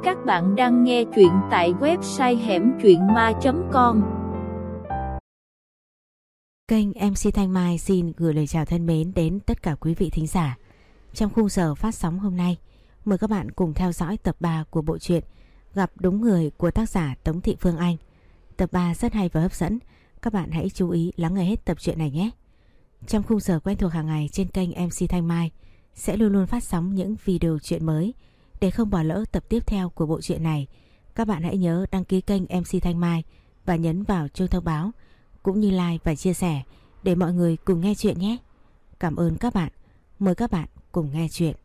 Các bạn đang nghe truyện tại website hẻmtruyện.ma.com. Kênh MC Thanh Mai xin gửi lời chào thân mến đến tất cả quý vị thính giả. Trong khung giờ phát sóng hôm nay, mời các bạn cùng theo dõi tập 3 của bộ truyện Gặp Đúng Người của tác giả Tống Thị Phương Anh. Tập 3 rất hay và hấp dẫn, các bạn hãy chú ý lắng nghe hết tập truyện này nhé. Trong khung giờ quen thuộc hàng ngày trên kênh MC Thanh Mai sẽ luôn luôn phát sóng những video truyện mới. Để không bỏ lỡ tập tiếp theo của bộ truyện này, các bạn hãy nhớ đăng ký kênh MC Thanh Mai và nhấn vào chuông thông báo, cũng như like và chia sẻ để mọi người cùng nghe chuyện nhé. Cảm ơn các bạn. Mời các bạn cùng nghe chuyện.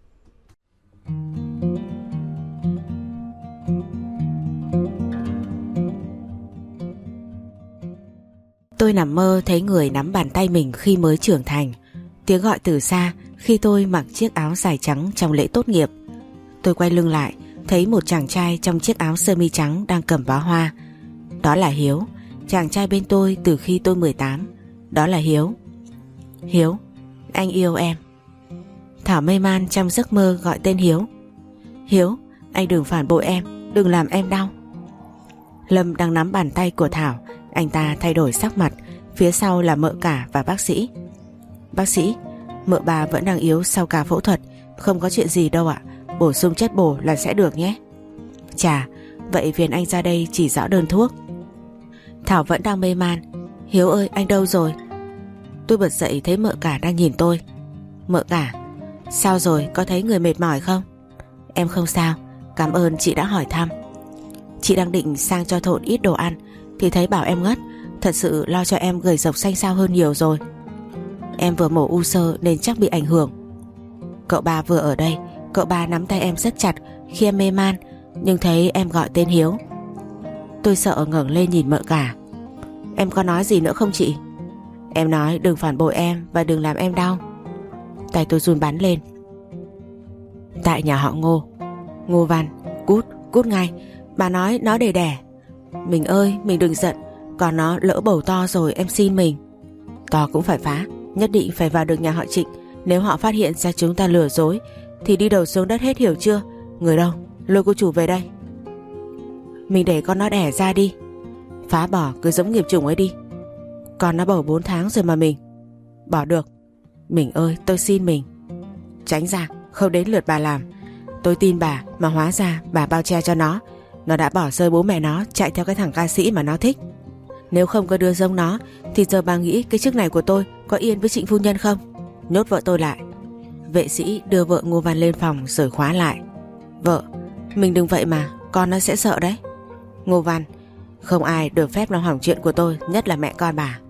Tôi nằm mơ thấy người nắm bàn tay mình khi mới trưởng thành. Tiếng gọi từ xa khi tôi mặc chiếc áo dài trắng trong lễ tốt nghiệp. Tôi quay lưng lại, thấy một chàng trai trong chiếc áo sơ mi trắng đang cầm bó hoa. Đó là Hiếu, chàng trai bên tôi từ khi tôi 18. Đó là Hiếu. Hiếu, anh yêu em. Thảo mê man trong giấc mơ gọi tên Hiếu. Hiếu, anh đừng phản bội em, đừng làm em đau. Lâm đang nắm bàn tay của Thảo, anh ta thay đổi sắc mặt, phía sau là mợ cả và bác sĩ. Bác sĩ, mợ bà vẫn đang yếu sau ca phẫu thuật, không có chuyện gì đâu ạ, bổ sung chất bổ là sẽ được nhé. Chà, vậy phiền anh ra đây chỉ rõ đơn thuốc. Thảo vẫn đang mê man. Hiếu ơi, anh đâu rồi? Tôi bật dậy thấy mợ cả đang nhìn tôi. Mợ cả, sao rồi, có thấy người mệt mỏi không? Em không sao, cảm ơn chị đã hỏi thăm. Chị đang định sang cho Thộn ít đồ ăn thì thấy bảo em ngất, thật sự lo cho em gầy rộc xanh xao hơn nhiều rồi. Em vừa mổ u xơ nên chắc bị ảnh hưởng. Cậu ba vừa ở đây, cậu ba nắm tay em rất chặt khi em mê man, nhưng thấy em gọi tên Hiếu. Tôi sợ ngẩng lên nhìn mợ cả. Em có nói gì nữa không chị? Em nói đừng phản bội em và đừng làm em đau. Tay tôi run bắn lên. Tại nhà họ Ngô. Ngô Văn, cút ngay. Bà nói nó để đẻ. Mình ơi, mình đừng giận, còn nó lỡ bầu to rồi, em xin mình. To cũng phải phá, nhất định phải vào được nhà họ Trịnh. Nếu họ phát hiện ra chúng ta lừa dối thì đi đầu xuống đất hết, hiểu chưa? Người đâu, lôi cô chủ về đây. Mình để con nó đẻ ra đi. Phá bỏ, cứ giống nghiệp chủng ấy đi. Con nó bầu 4 tháng rồi mà mình. Bỏ được. Mình ơi, tôi xin mình. Tránh ra, không đến lượt bà làm. Tôi tin bà mà hóa ra bà bao che cho nó. Nó đã bỏ rơi bố mẹ nó, chạy theo cái thằng ca sĩ mà nó thích. Nếu không có đưa giống nó thì giờ bà nghĩ cái chức này của tôi có yên với Trịnh phu nhân không? Nhốt vợ tôi lại. Vệ sĩ đưa vợ Ngô Văn lên phòng rồi khóa lại. Vợ, mình đừng vậy mà, con nó sẽ sợ đấy. Ngô Văn, không ai được phép làm hỏng chuyện của tôi, nhất là mẹ con bà.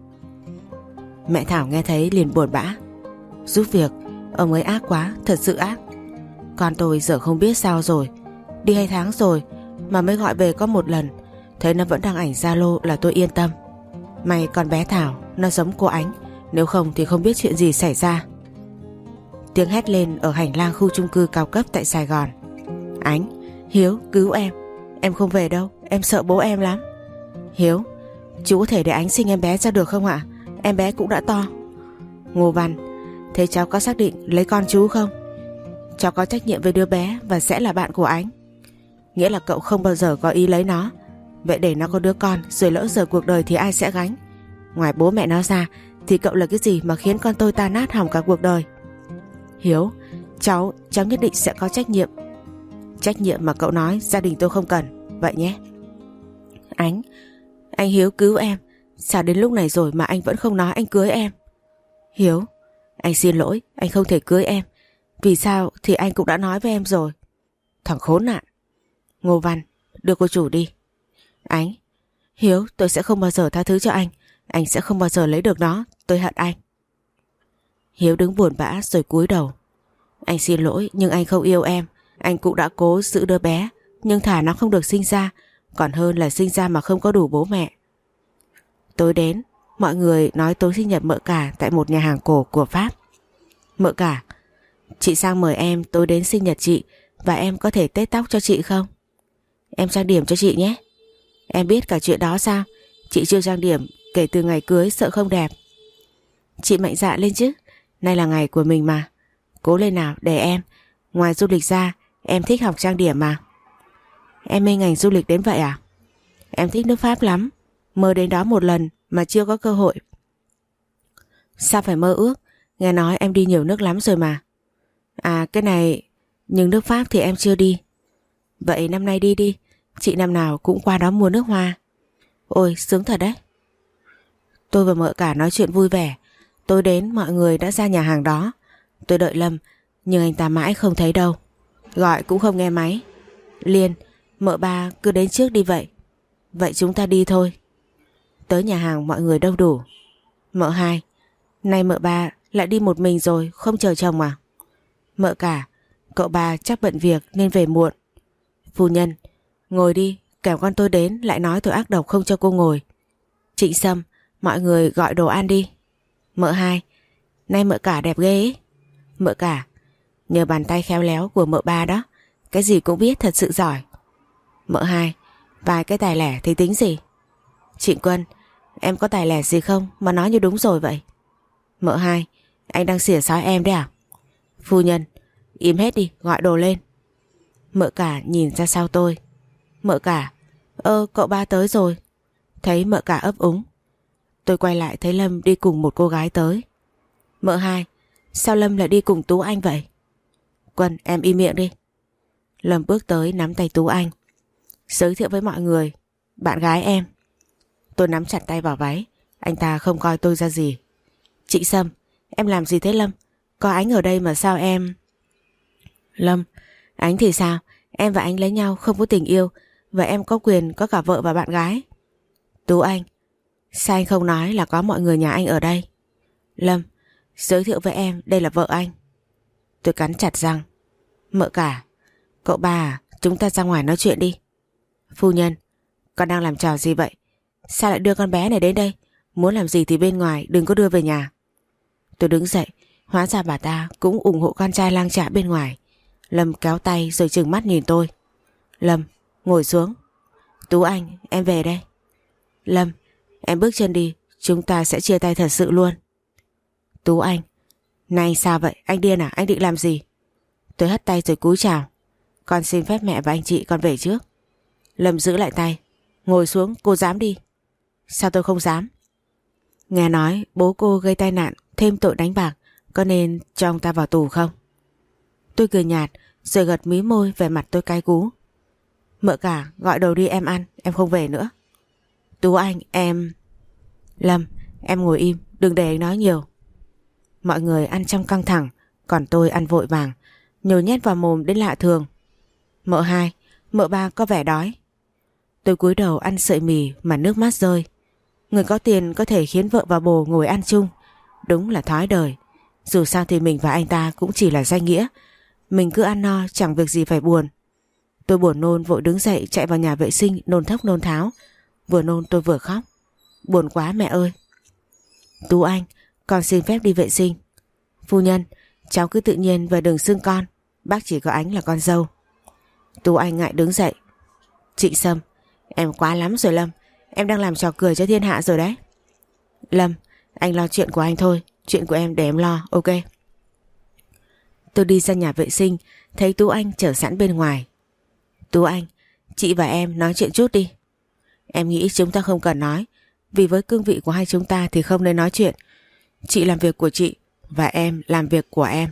Mẹ Thảo nghe thấy liền buồn bã. Giúp việc, ông ấy ác quá, thật sự ác. Con tôi giờ không biết sao rồi. Đi 2 tháng rồi mà mới gọi về có 1 lần. Thấy nó vẫn đăng ảnh Zalo là tôi yên tâm. May con bé Thảo nó giống cô Ánh, nếu không thì không biết chuyện gì xảy ra. Tiếng hét lên ở hành lang khu chung cư cao cấp tại Sài Gòn. Ánh, Hiếu, cứu em không về đâu, em sợ bố em lắm. Hiếu, chú có thể để Ánh sinh em bé ra được không ạ? Em bé cũng đã to. Ngô Văn, thế cháu có xác định lấy con chú không? Cháu có trách nhiệm với đứa bé và sẽ là bạn của Ánh. Nghĩa là cậu không bao giờ có ý lấy nó. Vậy để nó có đứa con rồi lỡ giờ cuộc đời thì ai sẽ gánh? Ngoài bố mẹ nó ra thì cậu là cái gì mà khiến con tôi tan nát hỏng cả cuộc đời? Hiếu, cháu nhất định sẽ có trách nhiệm. Trách nhiệm mà cậu nói gia đình tôi không cần. Vậy nhé. Anh Hiếu cứu em. Sao đến lúc này rồi mà anh vẫn không nói anh cưới em? Hiếu, anh xin lỗi, anh không thể cưới em. Vì sao thì anh cũng đã nói với em rồi. Thằng khốn nạn. Ngô Văn, đưa cô chủ đi. Ánh, Hiếu, tôi sẽ không bao giờ tha thứ cho anh sẽ không bao giờ lấy được nó, tôi hận anh. Hiếu đứng buồn bã rồi cúi đầu. Anh xin lỗi nhưng anh không yêu em. Anh cũng đã cố giữ đứa bé, nhưng thà nó không được sinh ra còn hơn là sinh ra mà không có đủ bố mẹ. Tối đến, mọi người nói tối sinh nhật mợ cả tại một nhà hàng cổ của Pháp. Mợ cả, chị sang mời em tối đến sinh nhật chị và em có thể tết tóc cho chị không? Em trang điểm cho chị nhé. Em biết cả chuyện đó sao? Chị chưa trang điểm kể từ ngày cưới sợ không đẹp. Chị mạnh dạn lên chứ, nay là ngày của mình mà. Cố lên nào để em. Ngoài du lịch ra, em thích học trang điểm mà. em mê ngành du lịch đến vậy à? Em thích nước Pháp lắm, mơ đến đó một lần mà chưa có cơ hội. Sao phải mơ ước, nghe nói em đi nhiều nước lắm rồi mà. À cái này, nhưng nước Pháp thì em chưa đi. Vậy năm nay đi đi, chị năm nào cũng qua đó mua nước hoa. Ôi sướng thật đấy. Tôi và Mợ Cả nói chuyện vui vẻ. Tôi đến mọi người đã ra nhà hàng đó. Tôi đợi Lâm, nhưng anh ta mãi không thấy đâu. Gọi cũng không nghe máy. Liên, Mợ Ba cứ đến trước đi vậy. Vậy chúng ta đi thôi. Tới nhà hàng mọi người đông đủ. Mợ Hai, nay Mợ Ba lại đi một mình rồi, không chờ chồng à? Mợ Cả, cậu ba chắc bận việc nên về muộn. Phu nhân, ngồi đi, kẻo con tôi đến lại nói tôi ác độc không cho cô ngồi. Trịnh Sâm, mọi người gọi đồ ăn đi. Mợ Hai, nay Mợ Cả đẹp ghê ấy. Mợ Cả, nhờ bàn tay khéo léo của Mợ Ba đó, cái gì cũng biết, thật sự giỏi. Mợ Hai, vài cái tài lẻ thì tính gì? Trịnh Quân, em có tài lẻ gì không mà nói như đúng rồi vậy? Mợ Hai, anh đang xỉa xói em đấy à? Phu nhân, im hết đi, gọi đồ lên. Mợ Cả nhìn ra sau tôi. Mợ Cả, cậu ba tới rồi. Thấy Mợ Cả ấp úng. Tôi quay lại thấy Lâm đi cùng một cô gái tới. Mợ Hai, sao Lâm lại đi cùng Tú Anh vậy? Quân, em im miệng đi. Lâm bước tới nắm tay Tú Anh. Giới thiệu với mọi người, bạn gái em. Tôi nắm chặt tay vào váy. Anh ta không coi tôi ra gì. Chị Sâm, em làm gì thế Lâm? Có Ánh ở đây mà sao em... Lâm, Ánh thì sao? Em và Ánh lấy nhau không có tình yêu, và em có quyền có cả vợ và bạn gái. Tú Anh, sao anh không nói là có mọi người nhà anh ở đây? Lâm, giới thiệu với em, đây là vợ anh. Tôi cắn chặt răng. Mợ Cả, cậu ba à, chúng ta ra ngoài nói chuyện đi. Phu nhân, con đang làm trò gì vậy? Sao lại đưa con bé này đến đây? Muốn làm gì thì bên ngoài, đừng có đưa về nhà. Tôi đứng dậy, hóa ra bà ta cũng ủng hộ con trai lang chạ bên ngoài. Lâm kéo tay rồi trừng mắt nhìn tôi. Lâm, ngồi xuống. Tú Anh, em về đây. Lâm, em bước chân đi, chúng ta sẽ chia tay thật sự luôn. Tú Anh, này sao vậy? Anh điên à? Anh định làm gì? Tôi hất tay rồi cúi chào. Con xin phép mẹ và anh chị con về trước. Lâm giữ lại tay. Ngồi xuống, cô dám đi. Sao tôi không dám? Nghe nói bố cô gây tai nạn thêm tội đánh bạc, có nên cho ông ta vào tù không? Tôi cười nhạt rồi gật mí môi, vẻ mặt tôi cay cú. Mợ Cả, gọi đồ đi em ăn, em không về nữa. Tú Anh, em... Lâm, em ngồi im, đừng để anh nói nhiều. Mọi người ăn trong căng thẳng, còn tôi ăn vội vàng, nhồi nhét vào mồm đến lạ thường. Mợ Hai, Mợ Ba có vẻ đói. Tôi cúi đầu ăn sợi mì mà nước mắt rơi. Người có tiền có thể khiến vợ và bồ ngồi ăn chung, đúng là thói đời. Dù sao thì mình và anh ta cũng chỉ là danh nghĩa. Mình cứ ăn no chẳng việc gì phải buồn. Tôi buồn nôn vội đứng dậy chạy vào nhà vệ sinh nôn thốc nôn tháo. Vừa nôn tôi vừa khóc. Buồn quá mẹ ơi. Tú Anh, con xin phép đi vệ sinh. Phu nhân, cháu cứ tự nhiên và đừng xưng con. Bác chỉ có Ánh là con dâu. Tú Anh ngại đứng dậy. Trịnh Sâm, em quá lắm rồi Lâm. Em đang làm trò cười cho thiên hạ rồi đấy. Lâm, anh lo chuyện của anh thôi, chuyện của em để em lo, ok. Tôi đi ra nhà vệ sinh, thấy Tú Anh chờ sẵn bên ngoài. Tú Anh, chị và em nói chuyện chút đi. Em nghĩ chúng ta không cần nói, vì với cương vị của hai chúng ta thì không nên nói chuyện. Chị làm việc của chị và em làm việc của em.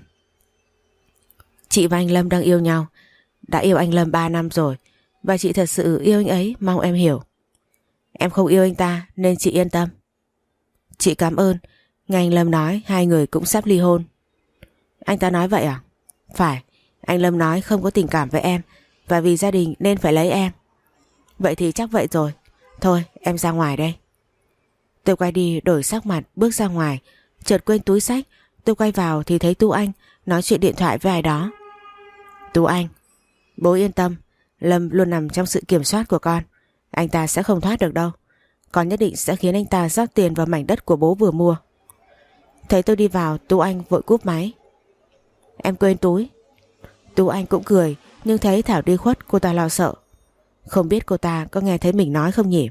Chị và anh Lâm đang yêu nhau. Đã yêu anh Lâm 3 năm rồi, và chị thật sự yêu anh ấy, mong em hiểu. Em không yêu anh ta nên chị yên tâm. Chị cảm ơn. Nghe anh Lâm nói hai người cũng sắp ly hôn. Anh ta nói vậy à? Phải, anh Lâm nói không có tình cảm với em, và vì gia đình nên phải lấy em. Vậy thì chắc vậy rồi. Thôi em ra ngoài đây. Tôi quay đi đổi sắc mặt bước ra ngoài. Chợt quên túi xách. Tôi quay vào thì thấy Tú Anh nói chuyện điện thoại với ai đó. Tú Anh, bố yên tâm, Lâm luôn nằm trong sự kiểm soát của con. Anh ta sẽ không thoát được đâu. Con nhất định sẽ khiến anh ta rót tiền vào mảnh đất của bố vừa mua. Thấy tôi đi vào, Tú Anh vội cúp máy. Em quên túi. Tú Anh cũng cười, nhưng thấy Thảo đi khuất cô ta lo sợ. Không biết cô ta có nghe thấy mình nói không nhỉ?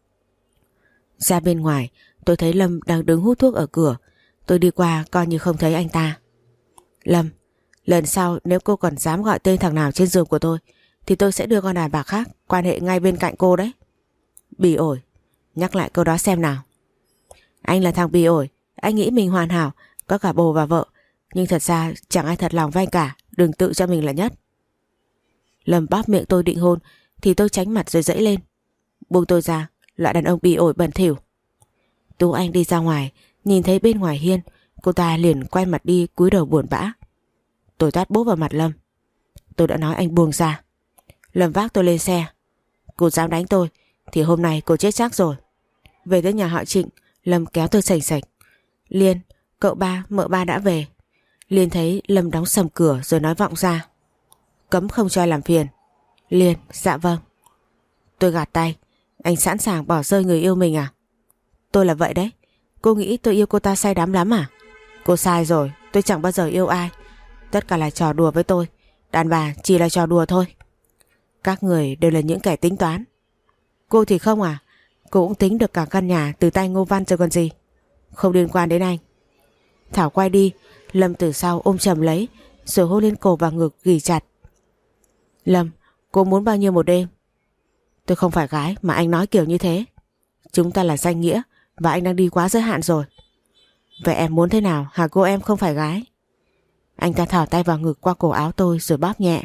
Ra bên ngoài, tôi thấy Lâm đang đứng hút thuốc ở cửa. Tôi đi qua coi như không thấy anh ta. Lâm, lần sau nếu cô còn dám gọi tên thằng nào trên giường của tôi thì tôi sẽ đưa con đàn bà khác quan hệ ngay bên cạnh cô đấy. Bỉ ổi, nhắc lại câu đó xem nào. Anh là thằng bỉ ổi, anh nghĩ mình hoàn hảo, có cả bồ và vợ, nhưng thật ra chẳng ai thật lòng với anh cả, đừng tự cho mình là nhất. Lâm bóp miệng tôi định hôn thì tôi tránh mặt rồi dãy lên. Buông tôi ra, loại đàn ông bỉ ổi bẩn thỉu. Tú Anh đi ra ngoài, nhìn thấy bên ngoài hiên, cô ta liền quay mặt đi cúi đầu buồn bã. Tôi tát bốp vào mặt Lâm. Tôi đã nói anh buông ra. Lâm vác tôi lên xe. Cô dám đánh tôi thì hôm nay cô chết chắc rồi. Về tới nhà họ Trịnh, Lâm kéo tôi sành sạch. Liên, cậu ba, mợ ba đã về. Liên thấy Lâm đóng sầm cửa rồi nói vọng ra. Cấm không cho ai làm phiền. Liên, dạ vâng. Tôi gạt tay. Anh sẵn sàng bỏ rơi người yêu mình à? Tôi là vậy đấy. Cô nghĩ tôi yêu cô ta say đắm lắm à? Cô sai rồi, tôi chẳng bao giờ yêu ai. Tất cả là trò đùa với tôi. Đàn bà chỉ là trò đùa thôi. Các người đều là những kẻ tính toán. Cô thì không à? Cô cũng tính được cả căn nhà từ tay Ngô Văn rồi còn gì. Không liên quan đến anh. Thảo quay đi, Lâm từ sau ôm chầm lấy rồi hôn lên cổ và ngực ghì chặt. Lâm, cô muốn bao nhiêu một đêm? Tôi không phải gái mà anh nói kiểu như thế. Chúng ta là danh nghĩa và anh đang đi quá giới hạn rồi. Vậy em muốn thế nào hả cô, em không phải gái? Anh ta thò tay vào ngực qua cổ áo tôi rồi bóp nhẹ.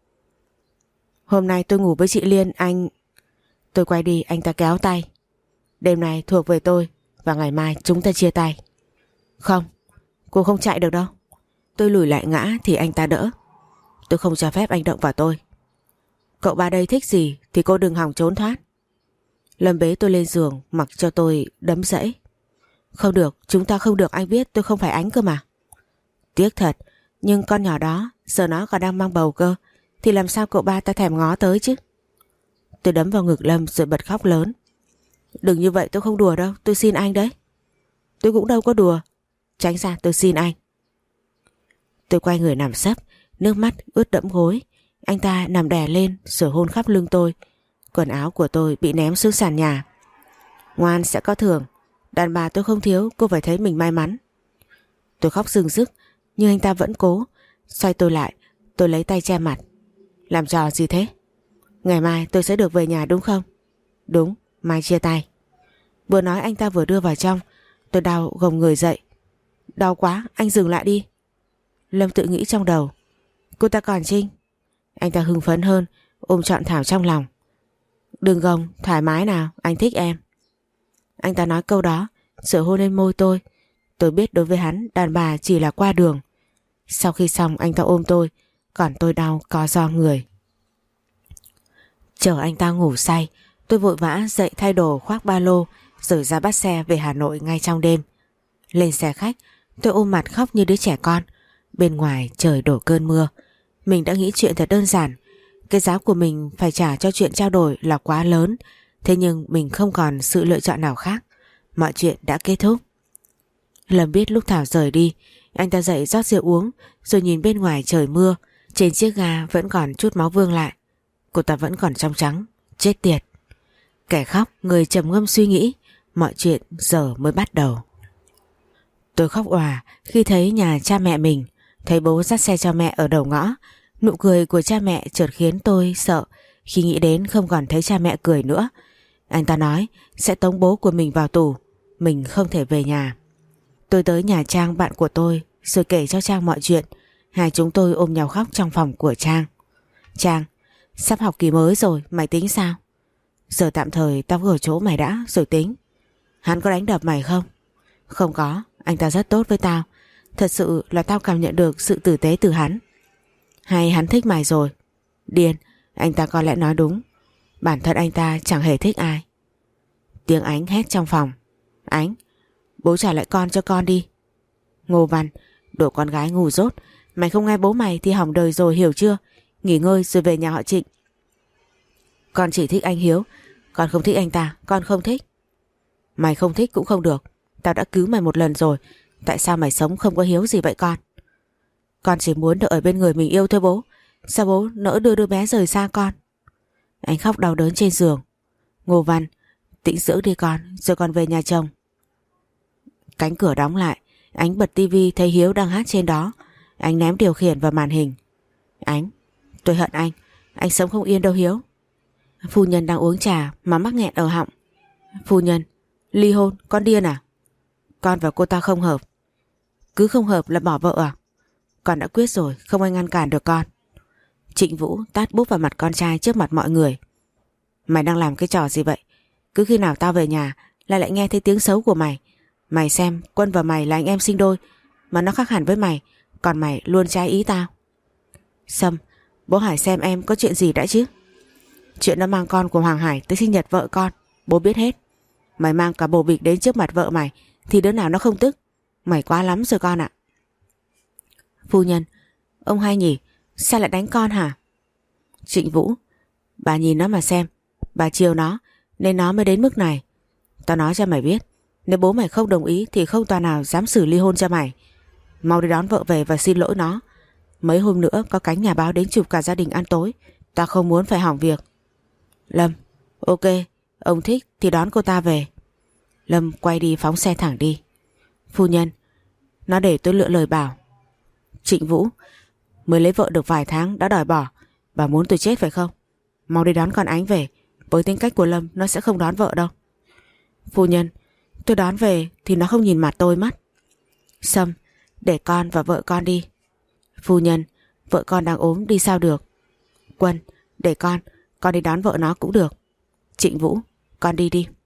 Hôm nay tôi ngủ với chị Liên, anh... Tôi quay đi, anh ta kéo tay. Đêm này thuộc về tôi và ngày mai chúng ta chia tay. Không, cô không chạy được đâu. Tôi lùi lại ngã thì anh ta đỡ. Tôi không cho phép anh động vào tôi. Cậu ba đây thích gì thì cô đừng hòng trốn thoát. Lâm bế tôi lên giường mặc cho tôi đấm dẫy. Không được, chúng ta không được, anh biết tôi không phải Ánh cơ mà. Tiếc thật, nhưng con nhỏ đó giờ nó còn đang mang bầu cơ, thì làm sao cậu ba ta thèm ngó tới chứ. Tôi đấm vào ngực Lâm rồi bật khóc lớn. Đừng như vậy, tôi không đùa đâu, tôi xin anh đấy. Tôi cũng đâu có đùa. Tránh ra, tôi xin anh. Tôi quay người nằm sấp, nước mắt ướt đẫm gối. Anh ta nằm đè lên rồi hôn khắp lưng tôi. Quần áo của tôi bị ném xuống sàn nhà. Ngoan sẽ có thưởng. Đàn bà tôi không thiếu, cô phải thấy mình may mắn. Tôi khóc rưng rức, nhưng anh ta vẫn cố. Xoay tôi lại, tôi lấy tay che mặt. Làm trò gì thế? Ngày mai tôi sẽ được về nhà đúng không? Đúng, mai chia tay. Vừa nói anh ta vừa đưa vào trong. Tôi đau gồng người dậy. Đau quá, anh dừng lại đi. Lâm tự nghĩ trong đầu. Cô ta còn Trinh. Anh ta hưng phấn hơn, ôm trọn Thảo trong lòng. Đừng gồng, thoải mái nào, anh thích em. Anh ta nói câu đó rồi hôn lên môi tôi. Tôi biết đối với hắn đàn bà chỉ là qua đường. Sau khi xong anh ta ôm tôi, còn tôi đau co ro người. Chờ anh ta ngủ say, tôi vội vã dậy thay đồ khoác ba lô rồi ra bắt xe về Hà Nội ngay trong đêm. Lên xe khách, tôi ôm mặt khóc như đứa trẻ con. Bên ngoài trời đổ cơn mưa. Mình đã nghĩ chuyện thật đơn giản. Cái giá của mình phải trả cho chuyện trao đổi là quá lớn. Thế nhưng mình không còn sự lựa chọn nào khác. Mọi chuyện đã kết thúc. Lâm biết lúc Thảo rời đi, anh ta dậy rót rượu uống rồi nhìn bên ngoài trời mưa. Trên chiếc ga vẫn còn chút máu vương lại. Cô ta vẫn còn trong trắng. Chết tiệt. Kẻ khóc, người trầm ngâm suy nghĩ. Mọi chuyện giờ mới bắt đầu. Tôi khóc òa khi thấy nhà cha mẹ mình. Thấy bố dắt xe cho mẹ ở đầu ngõ. Nụ cười của cha mẹ chợt khiến tôi sợ. Khi nghĩ đến không còn thấy cha mẹ cười nữa. Anh ta nói sẽ tống bố của mình vào tù. Mình không thể về nhà. Tôi tới nhà Trang bạn của tôi rồi kể cho Trang mọi chuyện. Hai chúng tôi ôm nhau khóc trong phòng của Trang. Trang, sắp học kỳ mới rồi, mày tính sao? Giờ tạm thời tao ở chỗ mày đã rồi tính. Hắn có đánh đập mày không? Không có, anh ta rất tốt với tao. Thật sự là tao cảm nhận được sự tử tế từ hắn. Hay hắn thích mày rồi? Điên, anh ta có lẽ nói đúng. Bản thân anh ta chẳng hề thích ai. Tiếng Ánh hét trong phòng. Ánh, bố trả lại con cho con đi. Ngô Văn, đồ con gái ngu dốt. Mày không nghe bố mày thì hỏng đời rồi, hiểu chưa? Nghỉ ngơi rồi về nhà họ Trịnh. Con chỉ thích anh Hiếu. Con không thích anh ta, con không thích. Mày không thích cũng không được. Tao đã cứu mày một lần rồi. Tại sao mày sống không có hiếu gì vậy con? Con chỉ muốn được ở bên người mình yêu thôi bố. Sao bố nỡ đưa đứa bé rời xa con? Anh khóc đau đớn trên giường. Ngô Văn, tĩnh dưỡng đi con, rồi con về nhà chồng. Cánh cửa đóng lại. Ánh bật tivi thấy Hiếu đang hát trên đó. Anh ném điều khiển vào màn hình. Ánh, tôi hận anh. Anh sống không yên đâu Hiếu. Phu nhân đang uống trà mà mắc nghẹn ở họng. Phu nhân, ly hôn, con điên à? Con và cô ta không hợp. Cứ không hợp là bỏ vợ à? Con đã quyết rồi, không ai ngăn cản được con. Trịnh Vũ tát bốp vào mặt con trai trước mặt mọi người. Mày đang làm cái trò gì vậy? Cứ khi nào tao về nhà là lại nghe thấy tiếng xấu của mày. Mày xem, Quân và mày là anh em sinh đôi, mà nó khác hẳn với mày, còn mày luôn trái ý tao. Sâm, bố hỏi xem em có chuyện gì đã chứ? Chuyện nó mang con của Hoàng Hải tới sinh nhật vợ con, bố biết hết. Mày mang cả bồ bịch đến trước mặt vợ mày thì đứa nào nó không tức? Mày quá lắm rồi con ạ. Phu nhân, ông hay nhỉ, sao lại đánh con hả? Trịnh Vũ, bà nhìn nó mà xem, bà chiều nó nên nó mới đến mức này. Tao nói cho mày biết, nếu bố mày không đồng ý thì không tao nào dám xử ly hôn cho mày. Mau đi đón vợ về và xin lỗi nó. Mấy hôm nữa có cánh nhà báo đến chụp cả gia đình ăn tối, tao không muốn phải hỏng việc. Lâm, ok, ông thích thì đón cô ta về. Lâm quay đi phóng xe thẳng đi. Phu nhân, nó để tôi lựa lời bảo. Trịnh Vũ, mới lấy vợ được vài tháng đã đòi bỏ, bà muốn tôi chết phải không? Mau đi đón con Ánh về, với tính cách của Lâm nó sẽ không đón vợ đâu. Phu nhân, tôi đón về thì nó không nhìn mặt tôi mất. Sâm, để con và vợ con đi. Phu nhân, vợ con đang ốm đi sao được. Quân, để con đi đón vợ nó cũng được. Trịnh Vũ, con đi đi.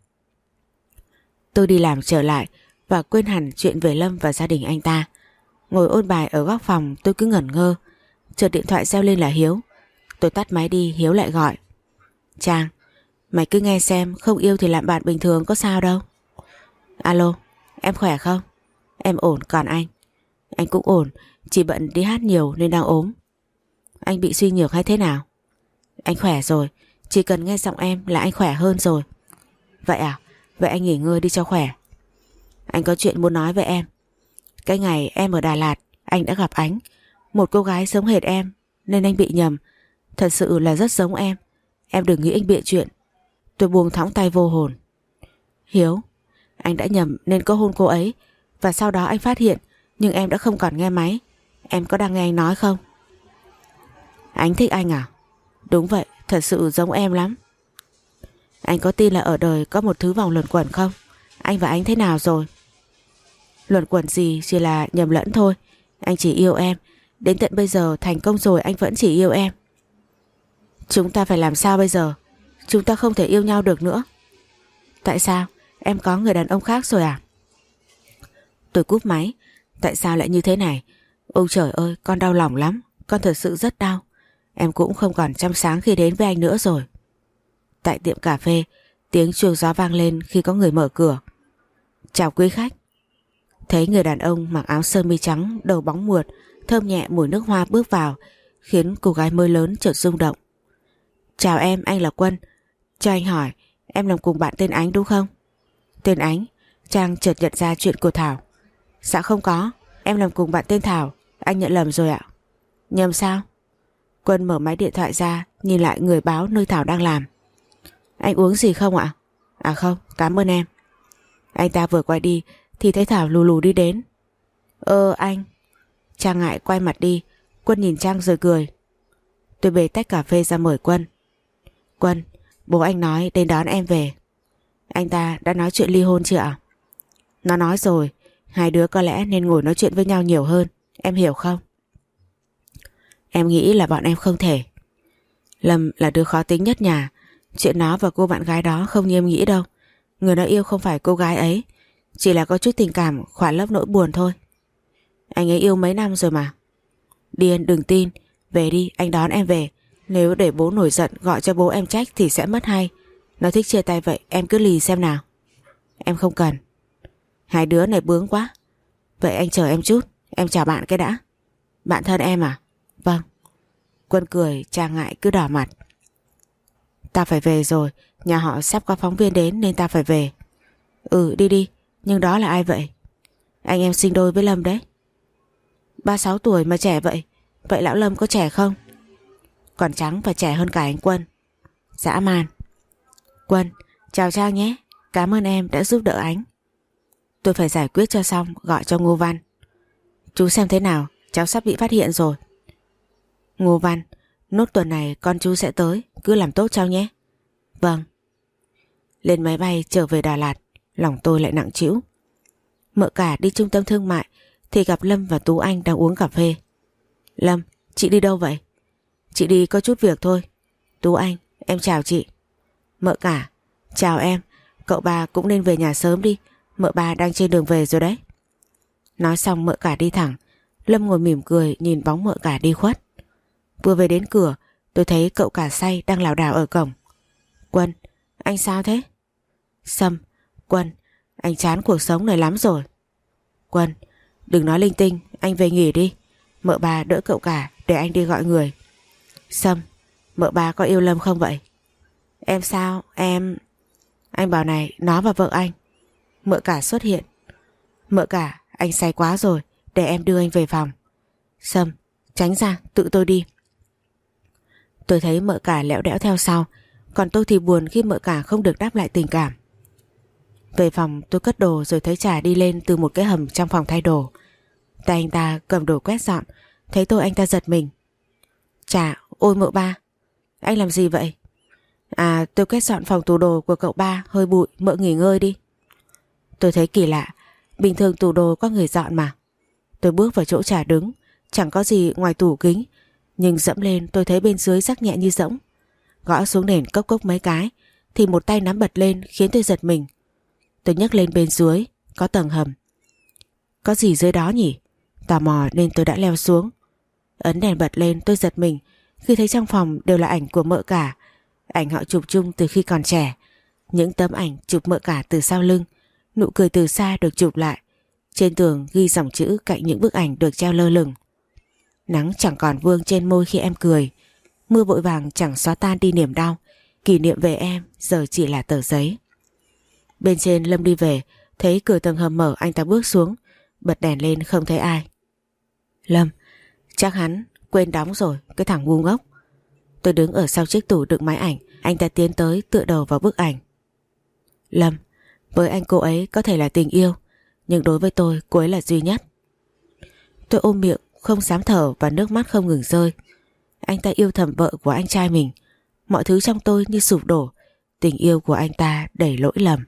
Tôi đi làm trở lại và quên hẳn chuyện về Lâm và gia đình anh ta. Ngồi ôn bài ở góc phòng tôi cứ ngẩn ngơ. Chợt điện thoại reo lên là Hiếu. Tôi tắt máy đi, Hiếu lại gọi. Trang, mày cứ nghe xem, không yêu thì làm bạn bình thường có sao đâu. Alo, em khỏe không? Em ổn, còn anh? Anh cũng ổn, chỉ bận đi hát nhiều nên đang ốm. Anh bị suy nhược hay thế nào? Anh khỏe rồi, chỉ cần nghe giọng em là anh khỏe hơn rồi. Vậy à? Vậy anh nghỉ ngơi đi cho khỏe. Anh có chuyện muốn nói với em. Cái ngày em ở Đà Lạt, anh đã gặp Ánh, một cô gái giống hệt em, nên anh bị nhầm. Thật sự là rất giống em. Em đừng nghĩ anh bịa chuyện. Tôi buông thõng tay vô hồn. Hiếu, anh đã nhầm nên có hôn cô ấy, và sau đó anh phát hiện, nhưng em đã không còn nghe máy. Em có đang nghe anh nói không? Anh thích anh à? Đúng vậy, thật sự giống em lắm. Anh có tin là ở đời có một thứ vòng luẩn quẩn không? Anh và anh thế nào rồi? Luẩn quẩn gì, chỉ là nhầm lẫn thôi. Anh chỉ yêu em. Đến tận bây giờ thành công rồi anh vẫn chỉ yêu em. Chúng ta phải làm sao bây giờ? Chúng ta không thể yêu nhau được nữa. Tại sao? Em có người đàn ông khác rồi à? Tôi cúp máy. Tại sao lại như thế này? Ôi trời ơi, con đau lòng lắm. Con thật sự rất đau. Em cũng không còn trong sáng khi đến với anh nữa rồi. Tại tiệm cà phê, tiếng chuông gió vang lên khi có người mở cửa. Chào quý khách. Thấy người đàn ông mặc áo sơ mi trắng, đầu bóng muột, thơm nhẹ mùi nước hoa bước vào, khiến cô gái mới lớn chợt rung động. Chào em, anh là Quân. Cho anh hỏi, em làm cùng bạn tên Ánh đúng không? Tên Ánh? Trang chợt nhận ra chuyện của Thảo. Dạ không có, em làm cùng bạn tên Thảo. Anh nhận lầm rồi ạ. Nhầm sao? Quân mở máy điện thoại ra, nhìn lại người báo nơi Thảo đang làm. Anh uống gì không ạ? À không, cảm ơn em. Anh ta vừa quay đi thì thấy Thảo lù lù đi đến. Anh. Trang ngại quay mặt đi. Quân nhìn Trang rồi cười. Tôi bê tách cà phê ra mời Quân. Quân, bố anh nói đến đón em về. Anh ta đã nói chuyện ly hôn chưa ạ? Nó nói rồi. Hai đứa có lẽ nên ngồi nói chuyện với nhau nhiều hơn. Em hiểu không? Em nghĩ là bọn em không thể. Lâm là đứa khó tính nhất nhà. Chuyện nó và cô bạn gái đó không như em nghĩ đâu. Người nó yêu không phải cô gái ấy, chỉ là có chút tình cảm khỏa lấp nỗi buồn thôi. Anh ấy yêu mấy năm rồi mà. Điên, đừng tin. Về đi, anh đón em về. Nếu để bố nổi giận gọi cho bố em trách thì sẽ mất hay. Nó thích chia tay vậy, em cứ lì xem nào. Em không cần. Hai đứa này bướng quá. Vậy anh chờ em chút. Em chào bạn cái đã. Bạn thân em à? Vâng. Quân cười, Trang ngại cứ đỏ mặt. Ta phải về rồi. Nhà họ sắp có phóng viên đến nên ta phải về. Đi đi. Nhưng đó là ai vậy? Anh em sinh đôi với Lâm đấy. 36 tuổi mà trẻ vậy. Vậy lão Lâm có trẻ không? Còn trắng và trẻ hơn cả anh Quân. Dã man. Quân, chào Trang nhé. Cảm ơn em đã giúp đỡ Ánh. Tôi phải giải quyết cho xong, gọi cho Ngô Văn. Chú xem thế nào, cháu sắp bị phát hiện rồi. Ngô Văn, Nốt tuần này con chú sẽ tới, cứ làm tốt cho nhé. Vâng. Lên máy bay trở về Đà Lạt, lòng tôi lại nặng trĩu. Mợ cả đi trung tâm thương mại thì gặp Lâm và Tú Anh đang uống cà phê. Lâm, chị đi đâu vậy? Chị đi có chút việc thôi. Tú Anh, em chào chị. Mợ cả, chào em. Cậu ba cũng nên về nhà sớm đi, mợ ba đang trên đường về rồi đấy. Nói xong mợ cả đi thẳng. Lâm ngồi mỉm cười nhìn bóng mợ cả đi khuất. Vừa về đến cửa, tôi thấy cậu cả say đang lảo đảo ở cổng. Quân, anh sao thế? Sâm, Quân, anh chán cuộc sống này lắm rồi. Quân, đừng nói linh tinh, anh về nghỉ đi. Mợ ba đỡ cậu cả để anh đi gọi người. Sâm, mợ ba có yêu Lâm không vậy? Em sao, em... Anh bảo này, nó và vợ anh. Mợ cả xuất hiện. Mợ cả, anh say quá rồi, để em đưa anh về phòng. Sâm, tránh ra, tự tôi đi. Tôi thấy mợ cả lẽo đẽo theo sau, còn tôi thì buồn khi mợ cả không được đáp lại tình cảm. Về phòng tôi cất đồ rồi thấy Trà đi lên từ một cái hầm trong phòng thay đồ. Tay anh ta cầm đồ quét dọn, thấy tôi anh ta giật mình. Trà, ôi mợ ba, anh làm gì vậy? À, tôi quét dọn phòng tủ đồ của cậu ba, hơi bụi, mợ nghỉ ngơi đi. Tôi thấy kỳ lạ, bình thường tủ đồ có người dọn mà. Tôi bước vào chỗ Trà đứng, chẳng có gì ngoài tủ kính, nhưng dẫm lên tôi thấy bên dưới rắc nhẹ như rỗng. Gõ xuống nền cốc cốc mấy cái thì một tay nắm bật lên khiến tôi giật mình. Tôi nhấc lên bên dưới, có tầng hầm. Có gì dưới đó nhỉ? Tò mò nên tôi đã leo xuống. Ấn đèn bật lên tôi giật mình khi thấy trong phòng đều là ảnh của mợ cả. Ảnh họ chụp chung từ khi còn trẻ. Những tấm ảnh chụp mợ cả từ sau lưng, nụ cười từ xa được chụp lại. Trên tường ghi dòng chữ cạnh những bức ảnh được treo lơ lửng. Nắng chẳng còn vương trên môi khi em cười. Mưa vội vàng chẳng xóa tan đi niềm đau. Kỷ niệm về em giờ chỉ là tờ giấy. Bên trên Lâm đi về, thấy cửa tầng hầm mở, anh ta bước xuống, bật đèn lên không thấy ai. Lâm, chắc hắn quên đóng rồi, cái thằng ngu ngốc. Tôi đứng ở sau chiếc tủ đựng máy ảnh, anh ta tiến tới tựa đầu vào bức ảnh. Lâm, với anh cô ấy có thể là tình yêu, nhưng đối với tôi cô ấy là duy nhất. Tôi ôm miệng, không dám thở và nước mắt không ngừng rơi. Anh ta yêu thầm vợ của anh trai mình. Mọi thứ trong tôi như sụp đổ. Tình yêu của anh ta đầy lỗi lầm.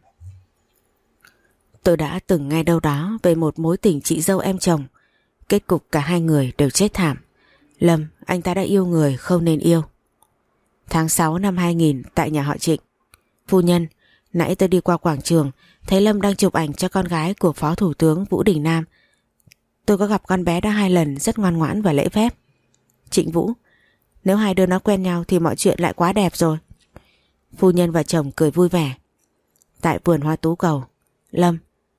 Tôi đã từng nghe đâu đó về một mối tình chị dâu em chồng. Kết cục cả hai người đều chết thảm. Lâm, anh ta đã yêu người không nên yêu. Tháng 6 năm 2000 tại nhà họ Trịnh. Phu nhân, nãy tôi đi qua quảng trường, thấy Lâm đang chụp ảnh cho con gái của Phó Thủ tướng Vũ Đình Nam. Tôi có gặp con bé đã 2 lần, rất ngoan ngoãn và lễ phép. Trịnh Vũ, nếu hai đứa nó quen nhau thì mọi chuyện lại quá đẹp rồi. Phu nhân và chồng cười vui vẻ. Tại vườn hoa tú cầu. Lâm,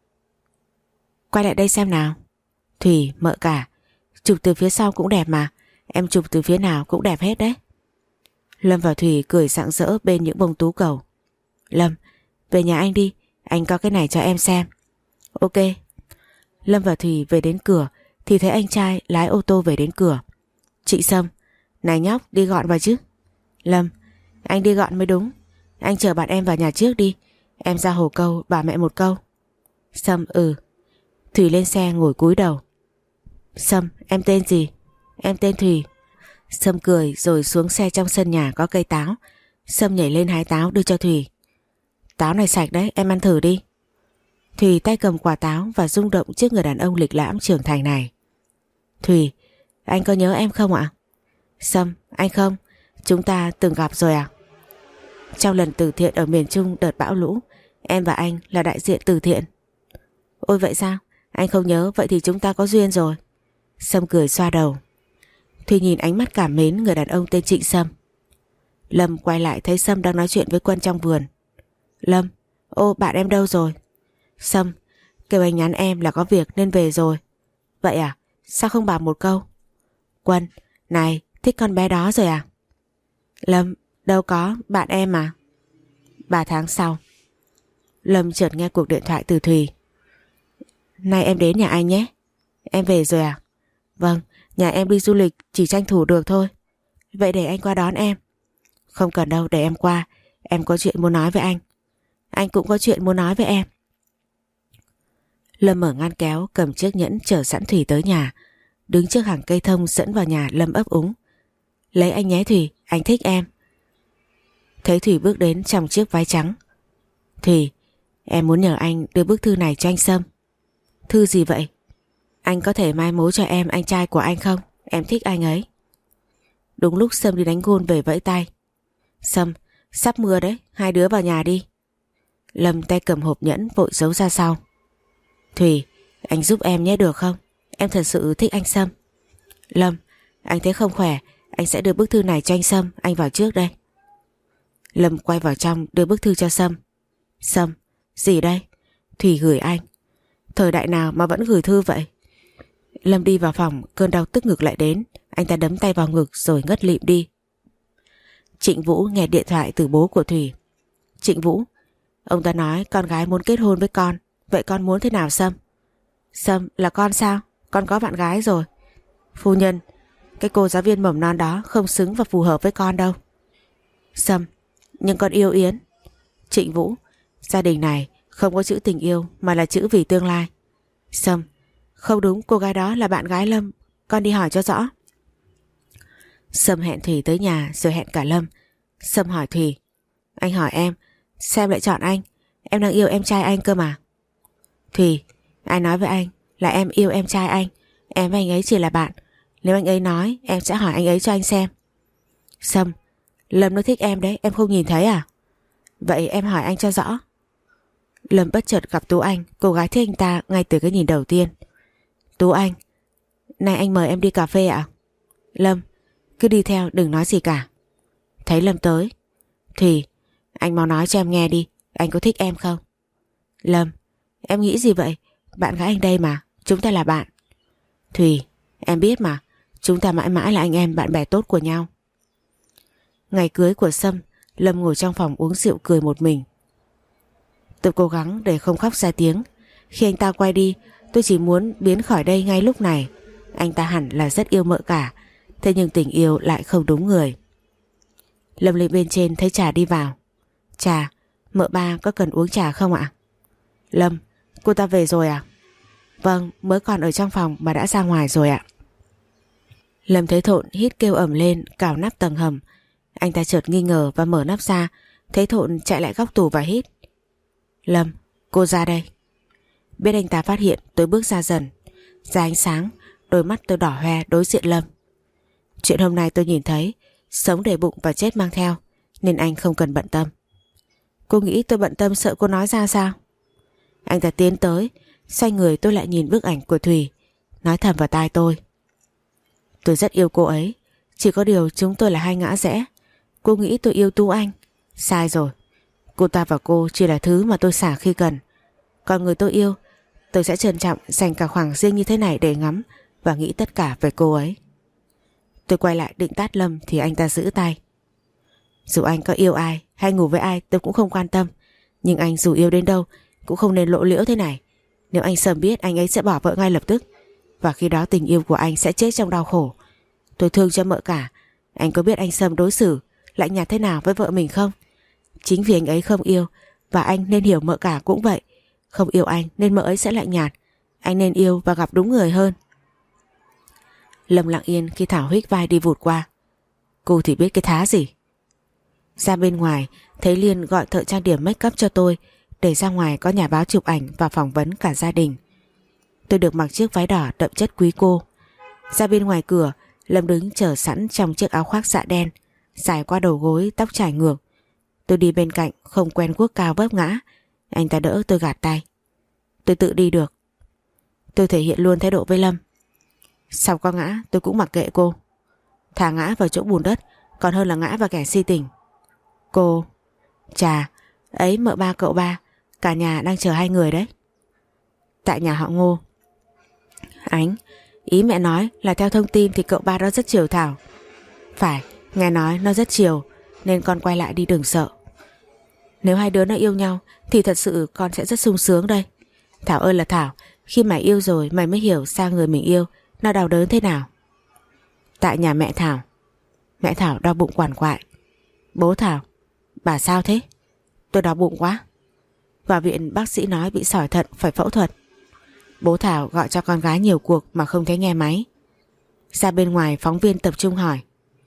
quay lại đây xem nào. Thủy, mợ cả, chụp từ phía sau cũng đẹp mà. Em chụp từ phía nào cũng đẹp hết đấy. Lâm và Thủy cười rạng rỡ bên những bông tú cầu. Lâm, về nhà anh đi, anh có cái này cho em xem. Ok. Lâm và Thủy về đến cửa thì thấy anh trai lái ô tô về đến cửa. Chị Sâm, này nhóc, đi gọn vào chứ. Lâm, anh đi gọn mới đúng. Anh chở bạn em vào nhà trước đi, em ra hồ câu bảo mẹ một câu. Sâm, ừ. Thủy lên xe ngồi cúi đầu. Sâm, em tên gì? Em tên Thủy. Sâm cười rồi xuống xe. Trong sân nhà có cây táo. Sâm nhảy lên hái táo đưa cho Thủy. Táo này sạch đấy, em ăn thử đi. Thủy tay cầm quả táo và rung động trước người đàn ông lịch lãm trưởng thành này. Thủy, anh có nhớ em không ạ? Sâm, anh không. Chúng ta từng gặp rồi à? Trong lần từ thiện ở miền Trung đợt bão lũ, em và anh là đại diện từ thiện. Ôi vậy sao? Anh không nhớ, vậy thì chúng ta có duyên rồi. Sâm cười xoa đầu. Thùy nhìn ánh mắt cảm mến người đàn ông tên Trịnh Sâm. Lâm quay lại thấy Sâm đang nói chuyện với Quân trong vườn. Lâm, ô bạn em đâu rồi? Sâm, kêu anh nhắn em là có việc nên về rồi. Vậy à? Sao không bảo một câu? Quân, này, thích con bé đó rồi à? Lâm, đâu có, bạn em mà. 3 tháng sau. Lâm chợt nghe cuộc điện thoại từ Thùy. Nay em đến nhà anh nhé. Em về rồi à? Vâng, nhà em đi du lịch chỉ tranh thủ được thôi. Vậy để anh qua đón em. Không cần đâu, để em qua. Em có chuyện muốn nói với anh. Anh cũng có chuyện muốn nói với em. Lâm mở ngăn kéo, cầm chiếc nhẫn chở sẵn Thùy tới nhà. Đứng trước hàng cây thông dẫn vào nhà, Lâm ấp úng. Lấy anh nhé Thủy, anh thích em. Thấy Thủy bước đến trong chiếc váy trắng. Thủy, em muốn nhờ anh đưa bức thư này cho anh Sâm. Thư gì vậy? Anh có thể mai mối cho em anh trai của anh không? Em thích anh ấy. Đúng lúc Sâm đi đánh gôn về vẫy tay. Sâm, sắp mưa đấy, hai đứa vào nhà đi. Lâm tay cầm hộp nhẫn vội giấu ra sau. Thủy, anh giúp em nhé được không? Em thật sự thích anh Sâm. Lâm, anh thấy không khỏe, anh sẽ đưa bức thư này cho anh Sâm, anh vào trước đây. Lâm quay vào trong đưa bức thư cho Sâm. Sâm, gì đây? Thủy gửi anh. Thời đại nào mà vẫn gửi thư vậy? Lâm đi vào phòng, cơn đau tức ngực lại đến. Anh ta đấm tay vào ngực rồi ngất lịm đi. Trịnh Vũ nghe điện thoại từ bố của Thủy. Trịnh Vũ, ông ta nói con gái muốn kết hôn với con. Vậy con muốn thế nào Sâm? Sâm, là con sao? Con có bạn gái rồi. Phu nhân, cái cô giáo viên mầm non đó không xứng và phù hợp với con đâu. Sâm, nhưng con yêu Yến. Trịnh Vũ, gia đình này không có chữ tình yêu mà là chữ vì tương lai. Sâm, không đúng, cô gái đó là bạn gái Lâm, con đi hỏi cho rõ. Sâm hẹn Thủy tới nhà rồi hẹn cả Lâm. Sâm hỏi Thủy, anh hỏi em, sao em lại chọn anh? Em đang yêu em trai anh cơ mà. Thủy, ai nói với anh là em yêu em trai anh? Em và anh ấy chỉ là bạn. Nếu anh ấy nói, em sẽ hỏi anh ấy cho anh xem. Sâm, Lâm nó thích em đấy, em không nhìn thấy à? Vậy em hỏi anh cho rõ. Lâm bất chợt gặp Tú Anh, cô gái thích anh ta ngay từ cái nhìn đầu tiên. Tú Anh, nay anh mời em đi cà phê ạ? Lâm, cứ đi theo đừng nói gì cả. Thấy Lâm tới. Thủy, anh mau nói cho em nghe đi, anh có thích em không? Lâm, em nghĩ gì vậy? Bạn gái anh đây mà, chúng ta là bạn. Thủy, em biết mà, chúng ta mãi mãi là anh em bạn bè tốt của nhau. Ngày cưới của Sâm, Lâm ngồi trong phòng uống rượu cười một mình. Tôi cố gắng để không khóc ra tiếng. Khi anh ta quay đi, tôi chỉ muốn biến khỏi đây ngay lúc này. Anh ta hẳn là rất yêu mợ cả, thế nhưng tình yêu lại không đúng người. Lâm lên bên trên thấy Trà đi vào. Trà, mợ ba có cần uống trà không ạ? Lâm, cô ta về rồi à? Vâng, mới còn ở trong phòng mà đã ra ngoài rồi ạ. Lâm thấy Thộn hít kêu ầm lên cào nắp tầng hầm. Anh ta chợt nghi ngờ và mở nắp ra, thấy Thộn chạy lại góc tủ và hít. Lâm, cô ra đây. Biết anh ta phát hiện, tôi bước ra dần. Ra ánh sáng, đôi mắt tôi đỏ hoe đối diện Lâm. Chuyện hôm nay tôi nhìn thấy, sống để bụng và chết mang theo, nên anh không cần bận tâm. Cô nghĩ tôi bận tâm sợ cô nói ra sao? Anh ta tiến tới, xoay người tôi lại nhìn bức ảnh của Thùy, nói thầm vào tai tôi. Tôi rất yêu cô ấy, chỉ có điều chúng tôi là hai ngã rẽ. Cô nghĩ tôi yêu Tú Anh. Sai rồi. Cô ta và cô chỉ là thứ mà tôi xả khi cần. Còn người tôi yêu, tôi sẽ trân trọng dành cả khoảng riêng như thế này để ngắm và nghĩ tất cả về cô ấy. Tôi quay lại định tát Lâm thì anh ta giữ tay. Dù anh có yêu ai hay ngủ với ai tôi cũng không quan tâm. Nhưng anh dù yêu đến đâu cũng không nên lộ liễu thế này. Nếu anh Sâm biết, anh ấy sẽ bỏ vợ ngay lập tức. Và khi đó tình yêu của anh sẽ chết trong đau khổ. Tôi thương cho mợ cả. Anh có biết anh Sâm đối xử lạnh nhạt thế nào với vợ mình không? Chính vì anh ấy không yêu, và anh nên hiểu mợ cả cũng vậy. Không yêu anh nên mợ ấy sẽ lạnh nhạt. Anh nên yêu và gặp đúng người hơn. Lâm lặng yên khi Thảo huých vai đi vụt qua. Cô thì biết cái thá gì. Ra bên ngoài thấy Liên gọi thợ trang điểm make up cho tôi, để ra ngoài có nhà báo chụp ảnh và phỏng vấn cả gia đình. Tôi được mặc chiếc váy đỏ đậm chất quý cô. Ra bên ngoài cửa, Lâm đứng chờ sẵn trong chiếc áo khoác dạ đen, dài qua đầu gối, tóc trải ngược. Tôi đi bên cạnh không quen guốc cao vấp ngã. Anh ta đỡ tôi gạt tay. Tôi tự đi được. Tôi thể hiện luôn thái độ với Lâm. Sau có ngã tôi cũng mặc kệ cô. Thà ngã vào chỗ bùn đất còn hơn là ngã vào kẻ si tình. Cô... Chà, ấy mợ ba cậu ba, cả nhà đang chờ hai người đấy. Tại nhà họ Ngô. Ánh, ý mẹ nói là theo thông tin thì cậu ba đó rất chiều Thảo. Phải, nghe nói nó rất chiều, nên con quay lại đi đừng sợ. Nếu hai đứa nó yêu nhau thì thật sự con sẽ rất sung sướng đây. Thảo ơi là Thảo, khi mày yêu rồi mày mới hiểu sao người mình yêu nó đau đớn thế nào. Tại nhà mẹ Thảo. Mẹ Thảo đau bụng quằn quại. Bố Thảo, bà sao thế? Tôi đau bụng quá. Vào viện bác sĩ nói bị sỏi thận phải phẫu thuật. Bố Thảo gọi cho con gái nhiều cuộc mà không thấy nghe máy. Ra bên ngoài phóng viên tập trung hỏi.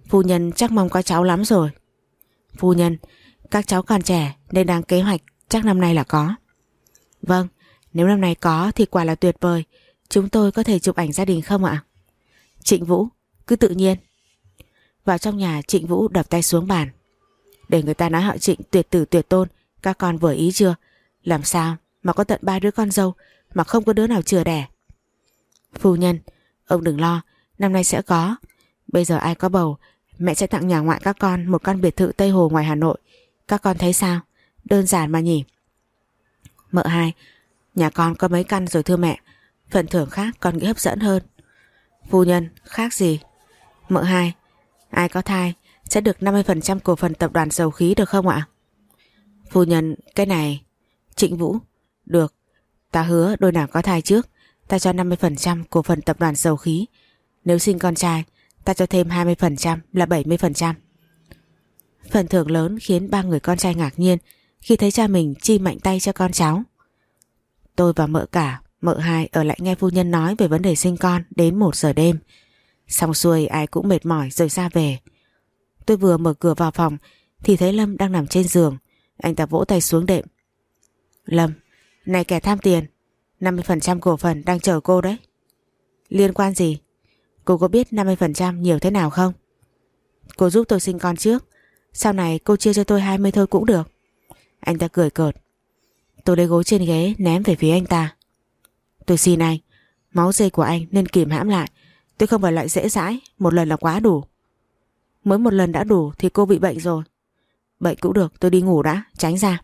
Phu nhân chắc mong có cháu lắm rồi. Phu nhân, các cháu còn trẻ nên đang kế hoạch, chắc năm nay là có. Vâng, nếu năm nay có thì quả là tuyệt vời. Chúng tôi có thể chụp ảnh gia đình không ạ? Trịnh Vũ, cứ tự nhiên. Vào trong nhà, Trịnh Vũ đập tay xuống bàn. Để người ta nói họ Trịnh tuyệt tử tuyệt tôn, các con vừa ý chưa? Làm sao mà có tận 3 đứa con dâu mà không có đứa nào chừa đẻ? Phu nhân, ông đừng lo, năm nay sẽ có. Bây giờ ai có bầu, mẹ sẽ tặng nhà ngoại các con một căn biệt thự Tây Hồ ngoài Hà Nội. Các con thấy sao? Đơn giản mà nhỉ? Mợ hai, nhà con có mấy căn rồi thưa mẹ. Phần thưởng khác con nghĩ hấp dẫn hơn. Phu nhân, khác gì? Mợ hai, ai có thai sẽ được 50% cổ phần tập đoàn dầu khí được không ạ? Phu nhân, cái này... Trịnh Vũ, được. Ta hứa đôi nào có thai trước, ta cho 50% cổ phần tập đoàn dầu khí. Nếu sinh con trai, ta cho thêm 20% là 70%. Phần thưởng lớn khiến ba người con trai ngạc nhiên khi thấy cha mình chi mạnh tay cho con cháu. Tôi và mợ cả, mợ hai ở lại nghe phu nhân nói về vấn đề sinh con đến 1 giờ đêm. Xong xuôi ai cũng mệt mỏi rồi ra về. Tôi vừa mở cửa vào phòng thì thấy Lâm đang nằm trên giường. Anh ta vỗ tay xuống đệm. Lâm, này kẻ tham tiền, 50% cổ phần đang chờ cô đấy. Liên quan gì? Cô có biết 50% nhiều thế nào không? Cô giúp tôi sinh con trước, sau này cô chia cho tôi 20 thôi cũng được. Anh ta cười cợt. Tôi lấy gối trên ghế ném về phía anh ta. Tôi xin anh, máu dây của anh nên kìm hãm lại. Tôi không phải loại dễ dãi, một lần là quá đủ. Mới một lần đã đủ thì cô bị bệnh rồi. Bệnh cũng được, tôi đi ngủ đã, tránh ra.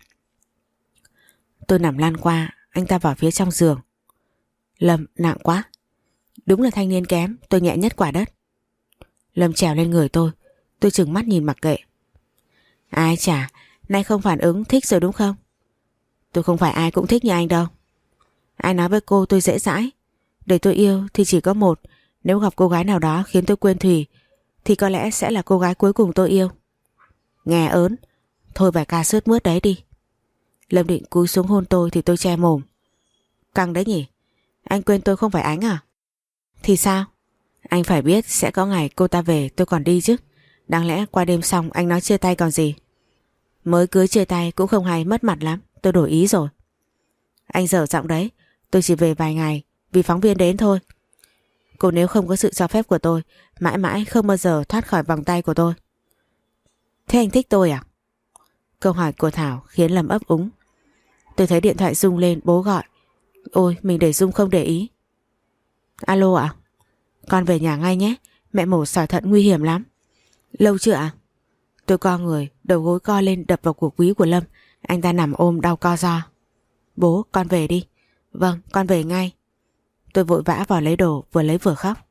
Tôi nằm lăn qua, anh ta vào phía trong giường. Lâm, nặng quá. Đúng là thanh niên kém, tôi nhẹ nhất quả đất. Lâm trèo lên người tôi trừng mắt nhìn mặc kệ. Ai chả, nay không phản ứng thích rồi đúng không? Tôi không phải ai cũng thích như anh đâu. Ai nói với cô tôi dễ dãi? Để tôi yêu thì chỉ có một. Nếu gặp cô gái nào đó khiến tôi quên Thùy thì có lẽ sẽ là cô gái cuối cùng tôi yêu. Nghe ớn. Thôi bài ca sướt mướt đấy đi. Lâm định cúi xuống hôn tôi thì tôi che mồm. Căng đấy nhỉ? Anh quên tôi không phải Ánh à? Thì sao? Anh phải biết sẽ có ngày cô ta về tôi còn đi chứ. Đáng lẽ qua đêm xong anh nói chia tay còn gì. Mới cưới chia tay cũng không hay, mất mặt lắm. Tôi đổi ý rồi. Anh dở giọng đấy. Tôi chỉ về vài ngày vì phóng viên đến thôi. Cô nếu không có sự cho phép của tôi, mãi mãi không bao giờ thoát khỏi vòng tay của tôi. Thế anh thích tôi à? Câu hỏi của Thảo khiến Lâm ấp úng. Tôi thấy điện thoại rung lên, bố gọi. Ôi, mình để rung không để ý. Alo ạ? Con về nhà ngay nhé, mẹ mổ sỏi thận nguy hiểm lắm. Lâu chưa ạ? Tôi co người, đầu gối co lên đập vào cổ quý của Lâm. Anh ta nằm ôm đau co ro. Bố, con về đi. Vâng, con về ngay. Tôi vội vã vào lấy đồ, vừa lấy vừa khóc.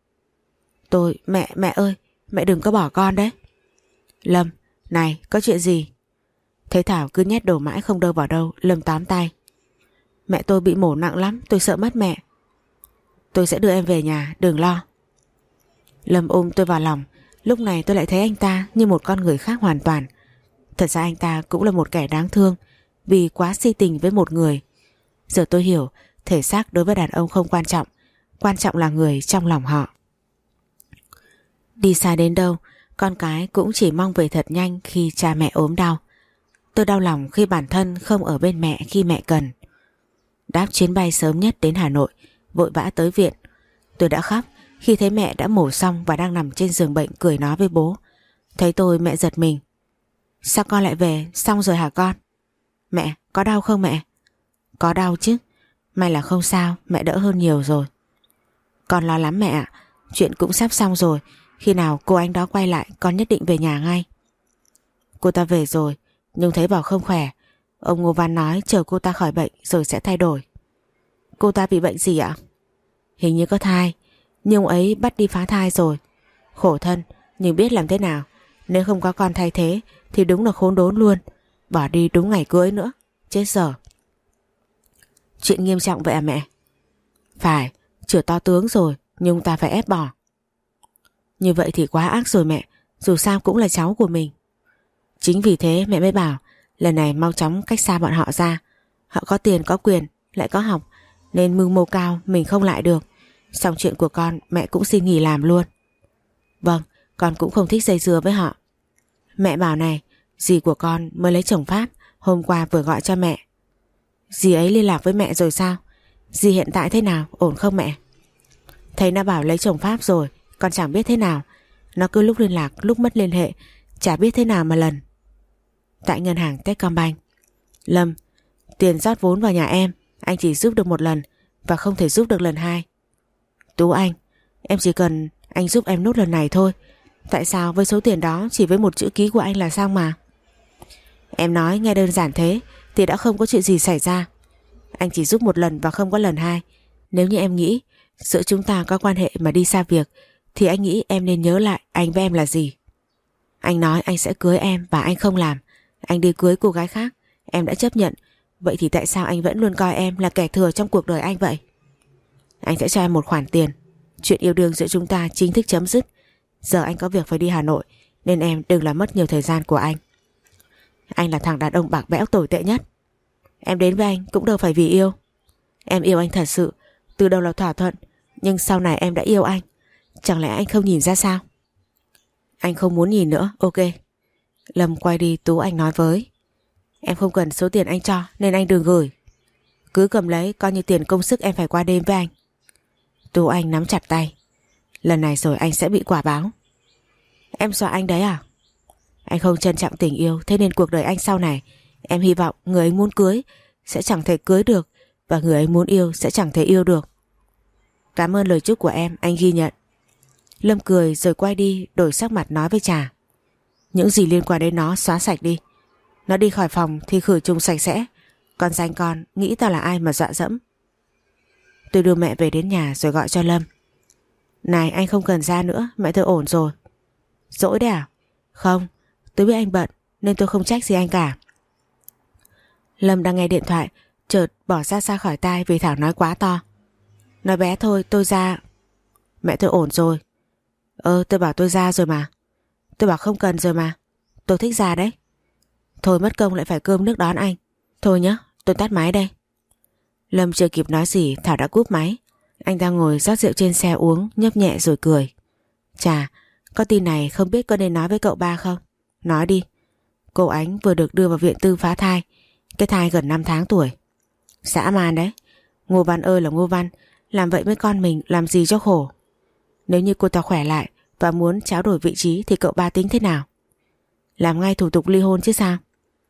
Mẹ ơi, mẹ đừng có bỏ con đấy. Lâm, này, có chuyện gì? Thấy Thảo cứ nhét đồ mãi không đâu vào đâu, Lâm tóm tay. Mẹ tôi bị mổ nặng lắm, tôi sợ mất mẹ. Tôi sẽ đưa em về nhà, đừng lo. Lâm ôm tôi vào lòng. Lúc này tôi lại thấy anh ta như một con người khác hoàn toàn. Thật ra anh ta cũng là một kẻ đáng thương vì quá si tình với một người. Giờ tôi hiểu thể xác đối với đàn ông không quan trọng, quan trọng là người trong lòng họ. Đi xa đến đâu, con cái cũng chỉ mong về thật nhanh khi cha mẹ ốm đau. Tôi đau lòng khi bản thân không ở bên mẹ khi mẹ cần. Đáp chuyến bay sớm nhất đến Hà Nội, vội vã tới viện. Tôi đã khóc khi thấy mẹ đã mổ xong và đang nằm trên giường bệnh cười nói với bố. Thấy tôi mẹ giật mình. Sao con lại về, xong rồi hả con? Mẹ, có đau không mẹ? Có đau chứ. May là không sao, mẹ đỡ hơn nhiều rồi. Con lo lắm mẹ ạ. Chuyện cũng sắp xong rồi. Khi nào cô anh đó quay lại con nhất định về nhà ngay. Cô ta về rồi, nhưng thấy bảo không khỏe. Ông Ngô Văn nói chờ cô ta khỏi bệnh rồi sẽ thay đổi. Cô ta bị bệnh gì ạ? Hình như có thai, nhưng ông ấy bắt đi phá thai rồi. Khổ thân, nhưng biết làm thế nào. Nếu không có con thay thế thì đúng là khốn đốn luôn. Bỏ đi đúng ngày cưới nữa. Chết dở. Chuyện nghiêm trọng vậy à mẹ? Phải, chửa to tướng rồi, nhưng ta phải ép bỏ. Như vậy thì quá ác rồi mẹ. Dù sao cũng là cháu của mình. Chính vì thế mẹ mới bảo lần này mau chóng cách xa bọn họ ra. Họ có tiền có quyền lại có học, nên mưu mô cao mình không lại được. Xong chuyện của con mẹ cũng xin nghỉ làm luôn. Vâng, con cũng không thích dây dưa với họ. Mẹ bảo này, dì của con mới lấy chồng Pháp, hôm qua vừa gọi cho mẹ. Dì ấy liên lạc với mẹ rồi sao? Dì hiện tại thế nào, ổn không mẹ? Thầy nó bảo lấy chồng Pháp rồi, con chẳng biết thế nào. Nó cứ lúc liên lạc, lúc mất liên hệ, chả biết thế nào mà lần. Tại ngân hàng Techcombank. Lâm, tiền rót vốn vào nhà anh chỉ giúp được một lần và không thể giúp được lần hai. Tú Anh, em chỉ cần anh giúp em nốt lần này thôi. Tại sao với số tiền đó chỉ với một chữ ký của anh là xong mà? Em nói nghe đơn giản thế thì đã không có chuyện gì xảy ra. Anh chỉ giúp một lần và không có lần hai. Nếu như em nghĩ giữa chúng ta có quan hệ mà đi xa việc thì anh nghĩ em nên nhớ lại anh với em là gì. Anh nói anh sẽ cưới em và anh không làm. Anh đi cưới cô gái khác, em đã chấp nhận. Vậy thì tại sao anh vẫn luôn coi em là kẻ thừa trong cuộc đời anh vậy? Anh sẽ cho em một khoản tiền. Chuyện yêu đương giữa chúng ta chính thức chấm dứt. Giờ anh có việc phải đi Hà Nội nên em đừng làm mất nhiều thời gian của anh. Anh là thằng đàn ông bạc bẽo tồi tệ nhất. Em đến với anh cũng đâu phải vì yêu. Em yêu anh thật sự, từ đầu là thỏa thuận. Nhưng sau này em đã yêu anh. Chẳng lẽ anh không nhìn ra sao? Anh không muốn nhìn nữa, ok. Lâm quay đi, Tú Anh nói với: Em không cần số tiền anh cho nên anh đừng gửi. Cứ cầm lấy coi như tiền công sức em phải qua đêm với anh. Tú Anh nắm chặt tay. Lần này rồi anh sẽ bị quả báo. Em dọa anh đấy à? Anh không trân trọng tình yêu, thế nên cuộc đời anh sau này em hy vọng người anh muốn cưới sẽ chẳng thể cưới được và người anh muốn yêu sẽ chẳng thể yêu được. Cảm ơn lời chúc của em, anh ghi nhận. Lâm cười rồi quay đi, đổi sắc mặt nói với Trà: Những gì liên quan đến nó xóa sạch đi. Nó đi khỏi phòng thì khử trùng sạch sẽ. Còn danh con nghĩ tao là ai mà dọa dẫm. Tôi đưa mẹ về đến nhà rồi gọi cho Lâm. Này, anh không cần ra nữa, mẹ tôi ổn rồi. Dỗi đấy à? Không, tôi biết anh bận nên tôi không trách gì anh cả. Lâm đang nghe điện thoại, chợt bỏ ra xa khỏi tai vì Thảo nói quá to. Nói bé thôi, tôi ra. Mẹ tôi ổn rồi. Tôi bảo tôi ra rồi mà. Tôi bảo không cần rồi mà. Tôi thích ra đấy. Thôi mất công lại phải cơm nước đón anh. Thôi nhá, tôi tắt máy đây. Lâm chưa kịp nói gì Thảo đã cúp máy. Anh đang ngồi rót rượu trên xe uống, nhấp nhẹ rồi cười. Chà, có tin này không biết có nên nói với cậu ba không? Nói đi. Cô Ánh vừa được đưa vào viện tư phá thai. Cái thai gần 5 tháng tuổi. Dã man đấy. Ngô Văn ơi là Ngô Văn, làm vậy với con mình làm gì cho khổ. Nếu như cô ta khỏe lại và muốn tráo đổi vị trí thì cậu ba tính thế nào? Làm ngay thủ tục ly hôn chứ sao?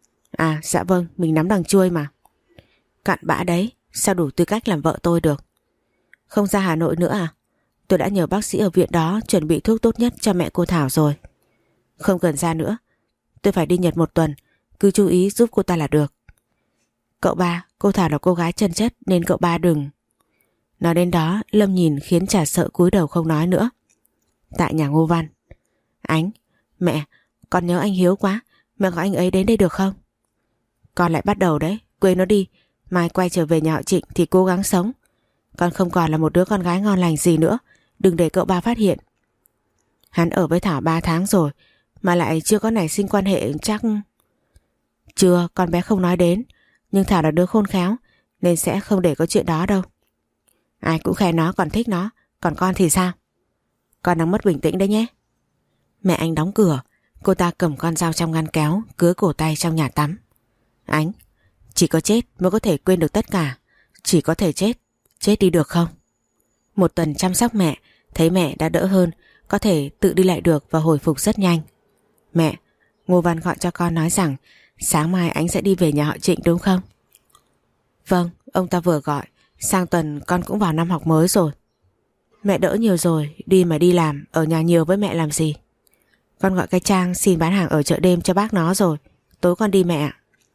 À dạ vâng, mình nắm đằng chuôi mà. Cặn bã đấy, sao đủ tư cách làm vợ tôi được? Không ra Hà Nội nữa à? Tôi đã nhờ bác sĩ ở viện đó chuẩn bị thuốc tốt nhất cho mẹ cô Thảo rồi. Không cần ra nữa. Tôi phải đi Nhật 1 tuần, cứ chú ý giúp cô ta là được. Cậu ba, cô Thảo là cô gái chân chất nên cậu ba đừng. Nói đến đó Lâm nhìn khiến Trà sợ cúi đầu không nói nữa. Tại nhà Ngô Văn. Ánh, mẹ, con nhớ anh Hiếu quá. Mẹ gọi anh ấy đến đây được không? Con lại bắt đầu đấy, quên nó đi. Mai quay trở về nhà họ Trịnh thì cố gắng sống. Con không còn là một đứa con gái ngon lành gì nữa. Đừng để cậu ba phát hiện. Hắn ở với Thảo 3 tháng rồi mà lại chưa có nảy sinh quan hệ chắc. Chưa, con bé không nói đến. Nhưng Thảo là đứa khôn khéo nên sẽ không để có chuyện đó đâu. Ai cũng khen nó còn thích nó. Còn con thì sao? Con đang mất bình tĩnh đấy nhé. Mẹ anh đóng cửa. Cô ta cầm con dao trong ngăn kéo, cứa cổ tay trong nhà tắm. Ánh, chỉ có chết mới có thể quên được tất cả. Chỉ có thể chết. Chết đi được không? 1 tuần chăm sóc mẹ, thấy mẹ đã đỡ hơn, có thể tự đi lại được và hồi phục rất nhanh. Mẹ, Ngô Văn gọi cho con nói rằng sáng mai anh sẽ đi về nhà họ Trịnh đúng không? Vâng, ông ta vừa gọi. Sang tuần con cũng vào năm học mới rồi. Mẹ đỡ nhiều rồi, đi mà đi làm, ở nhà nhiều với mẹ làm gì? Con gọi cái Trang xin bán hàng ở chợ đêm cho bác nó rồi. Tối con đi mẹ ạ.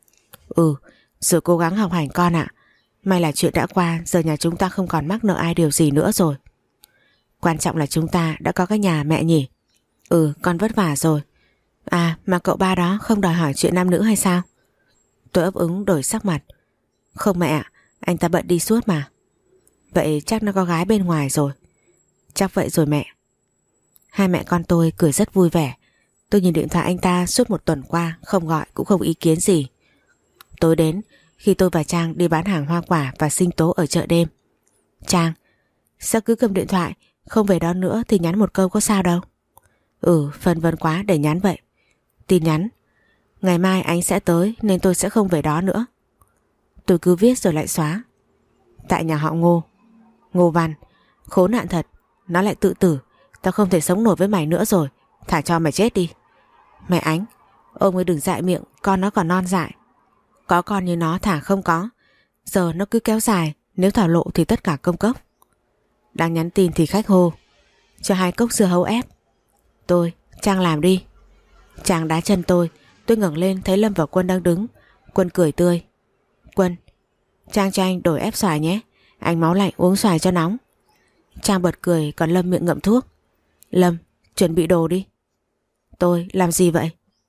Rồi cố gắng học hành con ạ. May là chuyện đã qua, giờ nhà chúng ta không còn mắc nợ ai điều gì nữa rồi. Quan trọng là chúng ta đã có cái nhà mẹ nhỉ. Con vất vả rồi. À mà cậu ba đó không đòi hỏi chuyện nam nữ hay sao? Tôi ấp úng đổi sắc mặt. Không mẹ ạ, anh ta bận đi suốt mà. Vậy chắc nó có gái bên ngoài rồi. Chắc vậy rồi mẹ. Hai mẹ con tôi cười rất vui vẻ. Tôi nhìn điện thoại anh ta suốt 1 tuần qua, không gọi cũng không ý kiến gì. Tối đến, khi tôi và Trang đi bán hàng hoa quả và sinh tố ở chợ đêm. Trang, sao cứ cầm điện thoại, không về đó nữa thì nhắn một câu có sao đâu. Phân vân quá để nhắn vậy. Tin nhắn: ngày mai anh sẽ tới nên tôi sẽ không về đó nữa. Tôi cứ viết rồi lại xóa. Tại nhà họ Ngô. Ngô Văn, khốn nạn thật. Nó lại tự tử. Tao không thể sống nổi với mày nữa rồi. Thả cho mày chết đi. Mẹ Ánh, ông ấy đừng dại miệng. Con nó còn non dại. Có con như nó thả không có. Giờ nó cứ kéo dài. Nếu thảo lộ thì tất cả công cốc. Đang nhắn tin thì khách hô: cho 2 cốc dưa hấu ép. Tôi: Trang làm đi. Trang đá chân tôi ngẩng lên thấy Lâm và Quân đang đứng. Quân cười tươi: Quân, Trang cho anh đổi ép xoài nhé. Anh máu lạnh uống xoài cho nóng. Trang bật cười còn Lâm miệng ngậm thuốc. Lâm, chuẩn bị đồ đi. Tôi: làm gì vậy?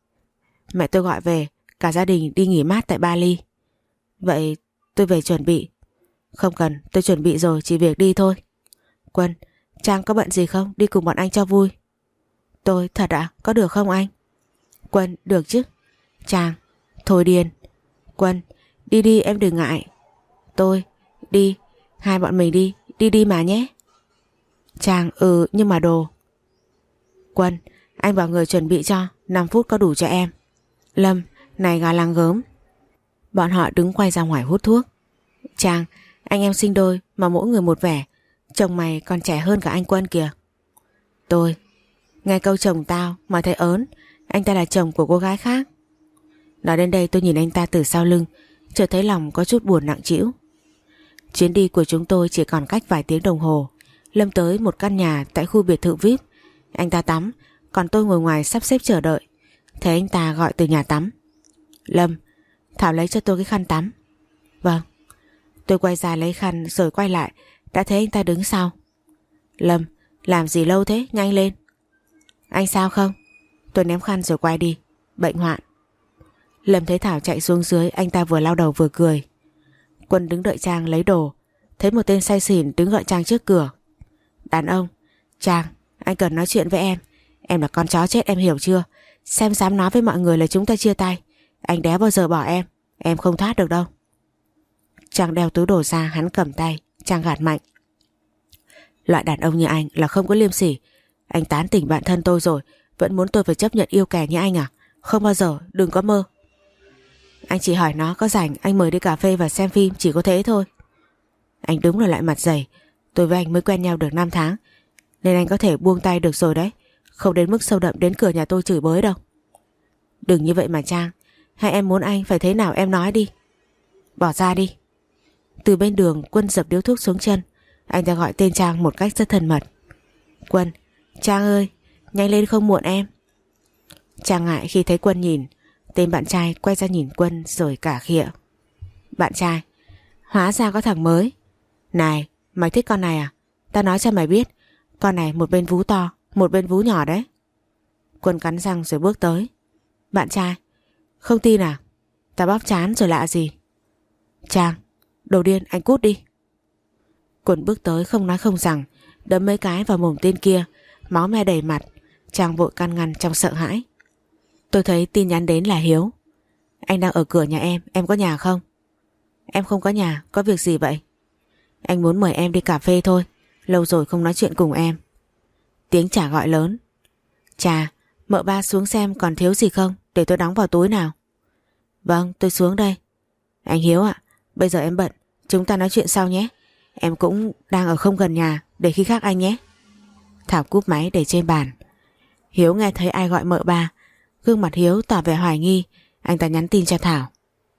Mẹ tôi gọi về, cả gia đình đi nghỉ mát tại Bali. Vậy tôi về chuẩn bị. Không cần, tôi chuẩn bị rồi, chỉ việc đi thôi. Quân: Trang có bận gì không? Đi cùng bọn anh cho vui. Tôi: thật ạ? Có được không anh? Quân: được chứ. Trang: thôi điên. Quân: đi đi em đừng ngại. Tôi: đi, hai bọn mình đi, đi mà nhé. Trang: nhưng mà đồ. Quân: anh bảo người chuẩn bị cho, 5 phút có đủ cho em. Lâm: này gà lăng gớm. Bọn họ đứng quay ra ngoài hút thuốc. Trang: anh em sinh đôi mà mỗi người một vẻ. Chồng mày còn trẻ hơn cả anh Quân kìa. Tôi: nghe câu chồng tao mà thấy ớn. Anh ta là chồng của cô gái khác. Nói đến đây tôi nhìn anh ta từ sau lưng, chợt thấy lòng có chút buồn nặng trĩu. Chuyến đi của chúng tôi chỉ còn cách vài tiếng đồng hồ. Lâm tới một căn nhà tại khu biệt thự VIP. Anh ta tắm, còn tôi ngồi ngoài sắp xếp chờ đợi. Thấy anh ta gọi từ nhà tắm: Lâm, Thảo lấy cho tôi cái khăn tắm. Vâng. Tôi quay ra lấy khăn rồi quay lại, đã thấy anh ta đứng sau. Lâm, làm gì lâu thế, nhanh lên. Anh sao không? Tôi ném khăn rồi quay đi. Bệnh hoạn. Lâm thấy Thảo chạy xuống dưới, anh ta vừa lau đầu vừa cười. Quân đứng đợi Trang lấy đồ, thấy một tên say xỉn đứng gọi Trang trước cửa. Đàn ông: Trang, anh cần nói chuyện với em. Em là con chó chết, em hiểu chưa? Xem dám nói với mọi người là chúng ta chia tay. Anh đéo bao giờ bỏ em không thoát được đâu. Trang đeo túi đồ ra, hắn cầm tay. Trang gạt mạnh: loại đàn ông như anh là không có liêm sỉ. Anh tán tỉnh bạn thân tôi rồi, vẫn muốn tôi phải chấp nhận yêu kẻ như anh à? Không bao giờ, đừng có mơ. Anh chỉ hỏi nó có rảnh anh mời đi cà phê và xem phim, chỉ có thế thôi. Anh đúng là lại mặt dày. Tôi với anh mới quen nhau được 5 tháng, nên anh có thể buông tay được rồi đấy. Không đến mức sâu đậm đến cửa nhà tôi chửi bới đâu. Đừng như vậy mà Trang. Hay em muốn anh phải thế nào em nói đi. Bỏ ra đi. Từ bên đường Quân dập điếu thuốc xuống chân. Anh ta gọi tên Trang một cách rất thân mật. Quân: Trang ơi, nhanh lên không muộn em. Trang ngại khi thấy Quân nhìn. Tên bạn trai quay ra nhìn Quân rồi cả khịa. Bạn trai: hóa ra có thằng mới. Này, mày thích con này à? Tao nói cho mày biết, con này một bên vú to, một bên vú nhỏ đấy. Quân cắn răng rồi bước tới. Bạn trai: không tin à? Tao bóp chán rồi lạ gì. Trang: đồ điên, anh cút đi. Quân bước tới không nói không rằng, đấm mấy cái vào mồm tên kia, máu me đầy mặt. Trang vội can ngăn trong sợ hãi. Tôi thấy tin nhắn đến là Hiếu. Anh đang ở cửa nhà em có nhà không? Em không có nhà, có việc gì vậy? Anh muốn mời em đi cà phê thôi, lâu rồi không nói chuyện cùng em. Tiếng trả gọi lớn. Chà, mợ ba xuống xem còn thiếu gì không, để tôi đóng vào túi nào. Vâng, tôi xuống đây. Anh Hiếu ạ, bây giờ em bận, chúng ta nói chuyện sau nhé. Em cũng đang ở không gần nhà, để khi khác anh nhé. Thảo cúp máy để trên bàn. Hiếu nghe thấy ai gọi mợ ba. Gương mặt Hiếu tỏ vẻ hoài nghi. Anh ta nhắn tin cho Thảo.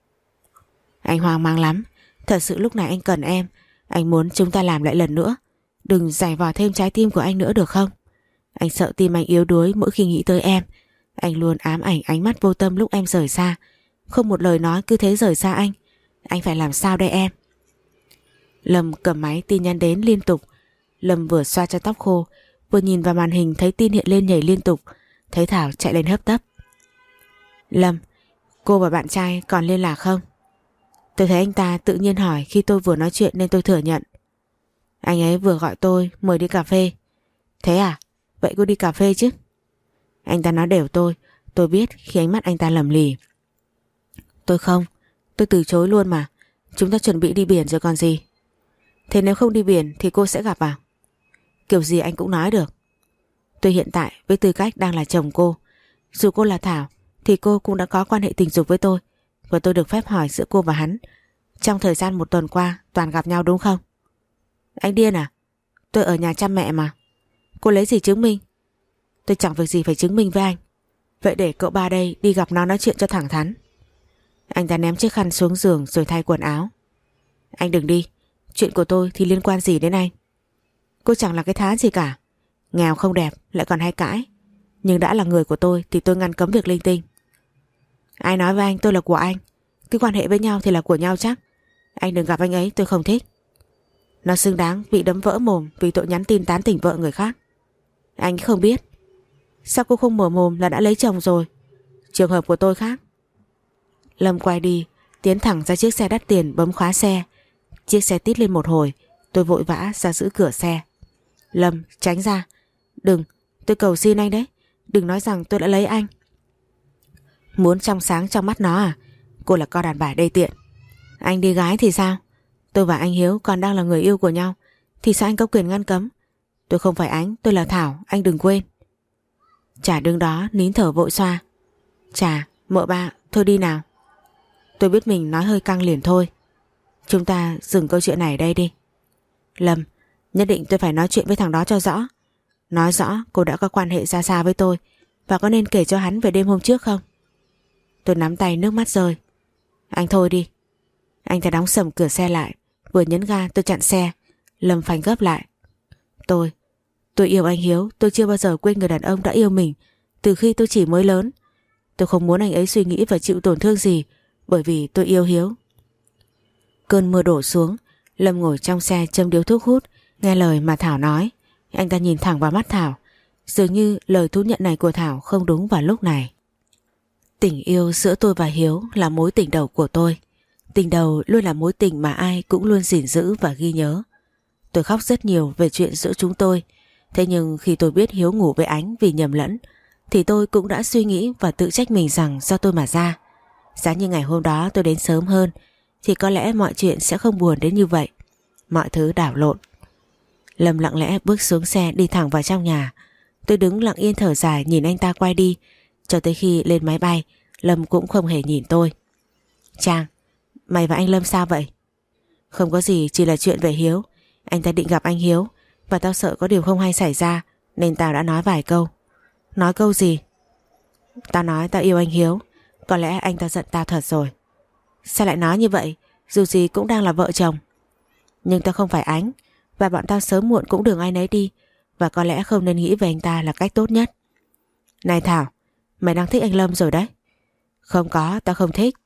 Anh hoang mang lắm. Thật sự lúc này anh cần em. Anh muốn chúng ta làm lại lần nữa. Đừng giày vò thêm trái tim của anh nữa được không? Anh sợ tim anh yếu đuối mỗi khi nghĩ tới em. Anh luôn ám ảnh ánh mắt vô tâm lúc em rời xa. Không một lời nói cứ thế rời xa anh. Anh phải làm sao đây em? Lâm cầm máy, tin nhắn đến liên tục. Lâm vừa xoa cho tóc khô, vừa nhìn vào màn hình thấy tin hiện lên nhảy liên tục. Thấy Thảo chạy lên hấp tấp. Lâm, cô và bạn trai còn liên lạc không? Tôi thấy anh ta tự nhiên hỏi khi tôi vừa nói chuyện nên tôi thừa nhận. Anh ấy vừa gọi tôi mời đi cà phê. Thế à? Vậy cô đi cà phê chứ? Anh ta nói đều tôi biết khi ánh mắt anh ta lầm lì. Tôi không, tôi từ chối luôn mà. Chúng ta chuẩn bị đi biển rồi còn gì. Thế nếu không đi biển thì cô sẽ gặp à? Kiểu gì anh cũng nói được. Tôi hiện tại với tư cách đang là chồng cô, dù cô là Thảo thì cô cũng đã có quan hệ tình dục với tôi. Và tôi được phép hỏi giữa cô và hắn trong thời gian 1 tuần qua toàn gặp nhau đúng không? Anh điên à? Tôi ở nhà chăm mẹ mà. Cô lấy gì chứng minh? Tôi chẳng việc gì phải chứng minh với anh. Vậy để cậu ba đây đi gặp nó nói chuyện cho thẳng thắn. Anh ta ném chiếc khăn xuống giường rồi thay quần áo. Anh đừng đi. Chuyện của tôi thì liên quan gì đến anh? Cô chẳng là cái thá gì cả. Nghèo không đẹp lại còn hay cãi. Nhưng đã là người của tôi thì tôi ngăn cấm việc linh tinh. Ai nói với anh tôi là của anh? Cứ quan hệ với nhau thì là của nhau chắc. Anh đừng gặp anh ấy, tôi không thích. Nó xứng đáng bị đấm vỡ mồm vì tội nhắn tin tán tỉnh vợ người khác. Anh không biết. Sao cô không mở mồm là đã lấy chồng rồi? Trường hợp của tôi khác. Lâm quay đi, tiến thẳng ra chiếc xe đắt tiền bấm khóa xe. Chiếc xe tít lên một hồi, tôi vội vã ra giữ cửa xe. Lâm, tránh ra. Đừng, tôi cầu xin anh đấy. Đừng nói rằng tôi đã lấy anh. Muốn trong sáng trong mắt nó à? Cô là con đàn bà đê tiện. Anh đi gái thì sao? Tôi và anh Hiếu còn đang là người yêu của nhau thì sao anh có quyền ngăn cấm? Tôi không phải Ánh, tôi là Thảo, anh đừng quên. Chả đứng đó nín thở vội xoa. Chà, mợ ba, thôi đi nào. Tôi biết mình nói hơi căng liền thôi. Chúng ta dừng câu chuyện này ở đây đi. Lâm, nhất định tôi phải nói chuyện với thằng đó cho rõ. Nói rõ cô đã có quan hệ ra sao với tôi và có nên kể cho hắn về đêm hôm trước không? Tôi nắm tay nước mắt rơi. Anh thôi đi. Anh ta đóng sầm cửa xe lại. Vừa nhấn ga tôi chặn xe. Lâm phanh gấp lại. Tôi yêu anh Hiếu. Tôi chưa bao giờ quên người đàn ông đã yêu mình từ khi tôi chỉ mới lớn. Tôi không muốn anh ấy suy nghĩ và chịu tổn thương gì bởi vì tôi yêu Hiếu. Cơn mưa đổ xuống. Lâm ngồi trong xe châm điếu thuốc hút, nghe lời mà Thảo nói. Anh ta nhìn thẳng vào mắt Thảo. Dường như lời thú nhận này của Thảo không đúng vào lúc này. Tình yêu giữa tôi và Hiếu là mối tình đầu của tôi. Tình đầu luôn là mối tình mà ai cũng luôn gìn giữ và ghi nhớ. Tôi khóc rất nhiều về chuyện giữa chúng tôi. Thế nhưng khi tôi biết Hiếu ngủ với Ánh vì nhầm lẫn thì tôi cũng đã suy nghĩ và tự trách mình rằng do tôi mà ra. Giá như ngày hôm đó tôi đến sớm hơn thì có lẽ mọi chuyện sẽ không buồn đến như vậy. Mọi thứ đảo lộn. Lâm lặng lẽ bước xuống xe đi thẳng vào trong nhà. Tôi đứng lặng yên thở dài nhìn anh ta quay đi. Cho tới khi lên máy bay, Lâm cũng không hề nhìn tôi. Trang, mày và anh Lâm sao vậy? Không có gì, chỉ là chuyện về Hiếu. Anh ta định gặp anh Hiếu và tao sợ có điều không hay xảy ra nên tao đã nói vài câu. Nói câu gì? Tao nói tao yêu anh Hiếu. Có lẽ anh ta giận tao thật rồi. Sao lại nói như vậy? Dù gì cũng đang là vợ chồng. Nhưng tao không phải Ánh và bọn tao sớm muộn cũng đường ai nấy đi và có lẽ không nên nghĩ về anh ta là cách tốt nhất. Này Thảo, mày đang thích anh Lâm rồi đấy. Không có, tao không thích.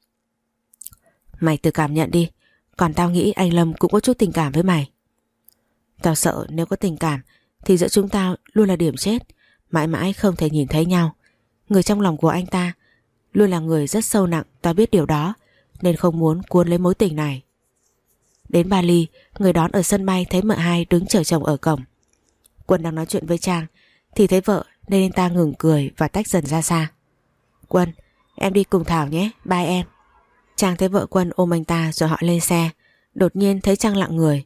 Mày tự cảm nhận đi. Còn tao nghĩ anh Lâm cũng có chút tình cảm với mày. Tao sợ nếu có tình cảm thì giữa chúng ta luôn là điểm chết, mãi mãi không thể nhìn thấy nhau. Người trong lòng của anh ta luôn là người rất sâu nặng, tao biết điều đó nên không muốn cuốn lấy mối tình này. Đến Bali, người đón ở sân bay thấy mợ hai đứng chờ chồng ở cổng. Quân đang nói chuyện với Trang thì thấy vợ nên anh ta ngừng cười và tách dần ra xa. Quân, em đi cùng Thảo nhé, bye em. Trang thấy vợ Quân ôm anh ta rồi họ lên xe. Đột nhiên thấy Trang lặng người.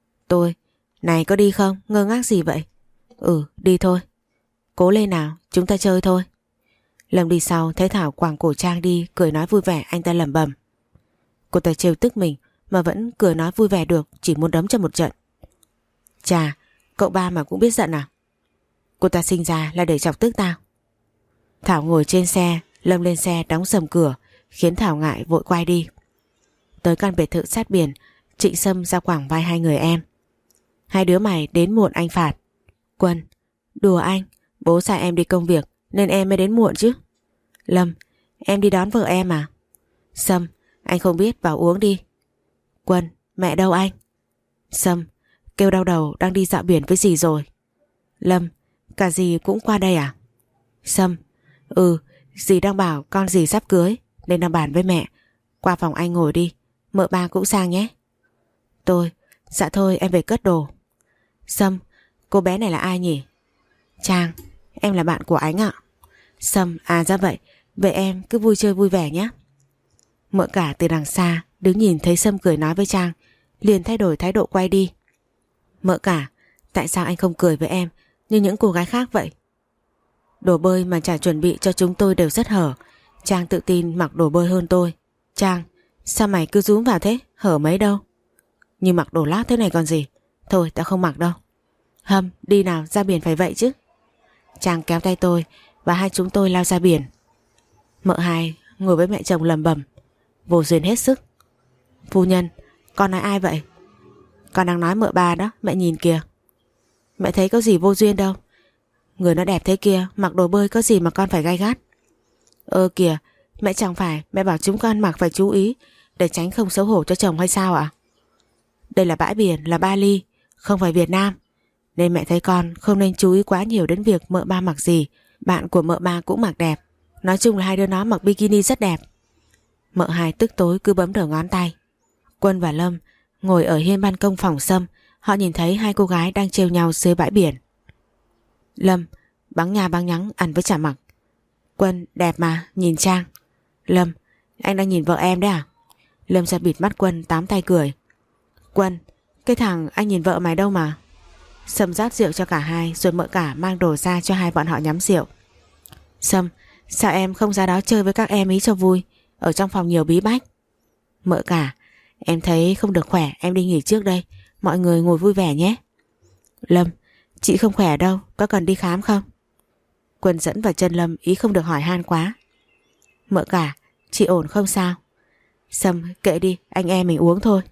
Này có đi không? Ngơ ngác gì vậy? Đi thôi. Cố lên nào, chúng ta chơi thôi. Lâm đi sau thấy Thảo quàng cổ Trang đi, cười nói vui vẻ. Anh ta lẩm bẩm. Cô ta trêu tức mình mà vẫn cười nói vui vẻ được, chỉ muốn đấm cho một trận. Chà, cậu ba mà cũng biết giận à? Cô ta sinh ra là để chọc tức tao. Thảo ngồi trên xe, Lâm lên xe đóng sầm cửa, khiến Thảo ngại vội quay đi. Tới căn biệt thự sát biển, Trịnh Sâm ra quảng vai hai người em. Hai đứa mày đến muộn anh phạt. Quân, đùa anh, bố sai em đi công việc nên em mới đến muộn chứ. Lâm, em đi đón vợ em à? Sâm, anh không biết, vào uống đi. Quân, mẹ đâu anh? Sâm, kêu đau đầu đang đi dạo biển với dì rồi. Lâm, cả dì cũng qua đây à? Sâm, dì đang bảo con dì sắp cưới nên đang bàn với mẹ. Qua phòng anh ngồi đi, mợ ba cũng sang nhé. Dạ thôi em về cất đồ. Sâm, cô bé này là ai nhỉ? Trang, em là bạn của Ánh ạ. Sâm, à ra vậy, vậy em cứ vui chơi vui vẻ nhé. Mợ cả từ đằng xa đứng nhìn thấy Sâm cười nói với Trang, liền thay đổi thái độ quay đi. Mợ cả, tại sao anh không cười với em như những cô gái khác vậy? Đồ bơi mà chả chuẩn bị cho chúng tôi đều rất hở. Trang tự tin mặc đồ bơi hơn tôi. Trang, sao mày cứ rúm vào thế, hở mấy đâu. Như mặc đồ lót thế này còn gì. Thôi tao không mặc đâu. Hâm, đi nào, ra biển phải vậy chứ. Trang kéo tay tôi và hai chúng tôi lao ra biển. Mợ hai ngồi với mẹ chồng lầm bầm. Vô duyên hết sức. Phu nhân, con nói ai vậy? Con đang nói mợ ba đó, mẹ nhìn kìa. Mẹ thấy có gì vô duyên đâu. Người nó đẹp thế kia, mặc đồ bơi có gì mà con phải gay gắt. Kìa, mẹ chẳng phải mẹ bảo chúng con mặc phải chú ý để tránh không xấu hổ cho chồng hay sao ạ? Đây là bãi biển, là Bali, không phải Việt Nam. Nên mẹ thấy con không nên chú ý quá nhiều đến việc mợ ba mặc gì. Bạn của mợ ba cũng mặc đẹp. Nói chung là hai đứa nó mặc bikini rất đẹp. Mợ hai tức tối cứ bấm đầu ngón tay. Quân và Lâm ngồi ở hiên ban công phòng Sâm. Họ nhìn thấy hai cô gái đang trêu nhau dưới bãi biển. Lâm, bắn nhà bắn nhắng ăn với chả mặc. Quân, đẹp mà, nhìn Trang. Lâm, anh đang nhìn vợ em đấy à? Lâm ra bịt mắt Quân, tám tay cười. Quân, cái thằng anh nhìn vợ mày đâu mà. Sâm rót rượu cho cả hai rồi mợ cả mang đồ ra cho hai bọn họ nhắm rượu. Sâm, sao em không ra đó chơi với các em ý cho vui? Ở trong phòng nhiều bí bách. Mợ cả, em thấy không được khỏe, em đi nghỉ trước đây. Mọi người ngồi vui vẻ nhé. Lâm, chị không khỏe đâu, có cần đi khám không? Quân dẫn vào chân Lâm, ý không được hỏi han quá. Mợ cả, chị ổn không sao? Sâm, kệ đi, anh em mình uống thôi.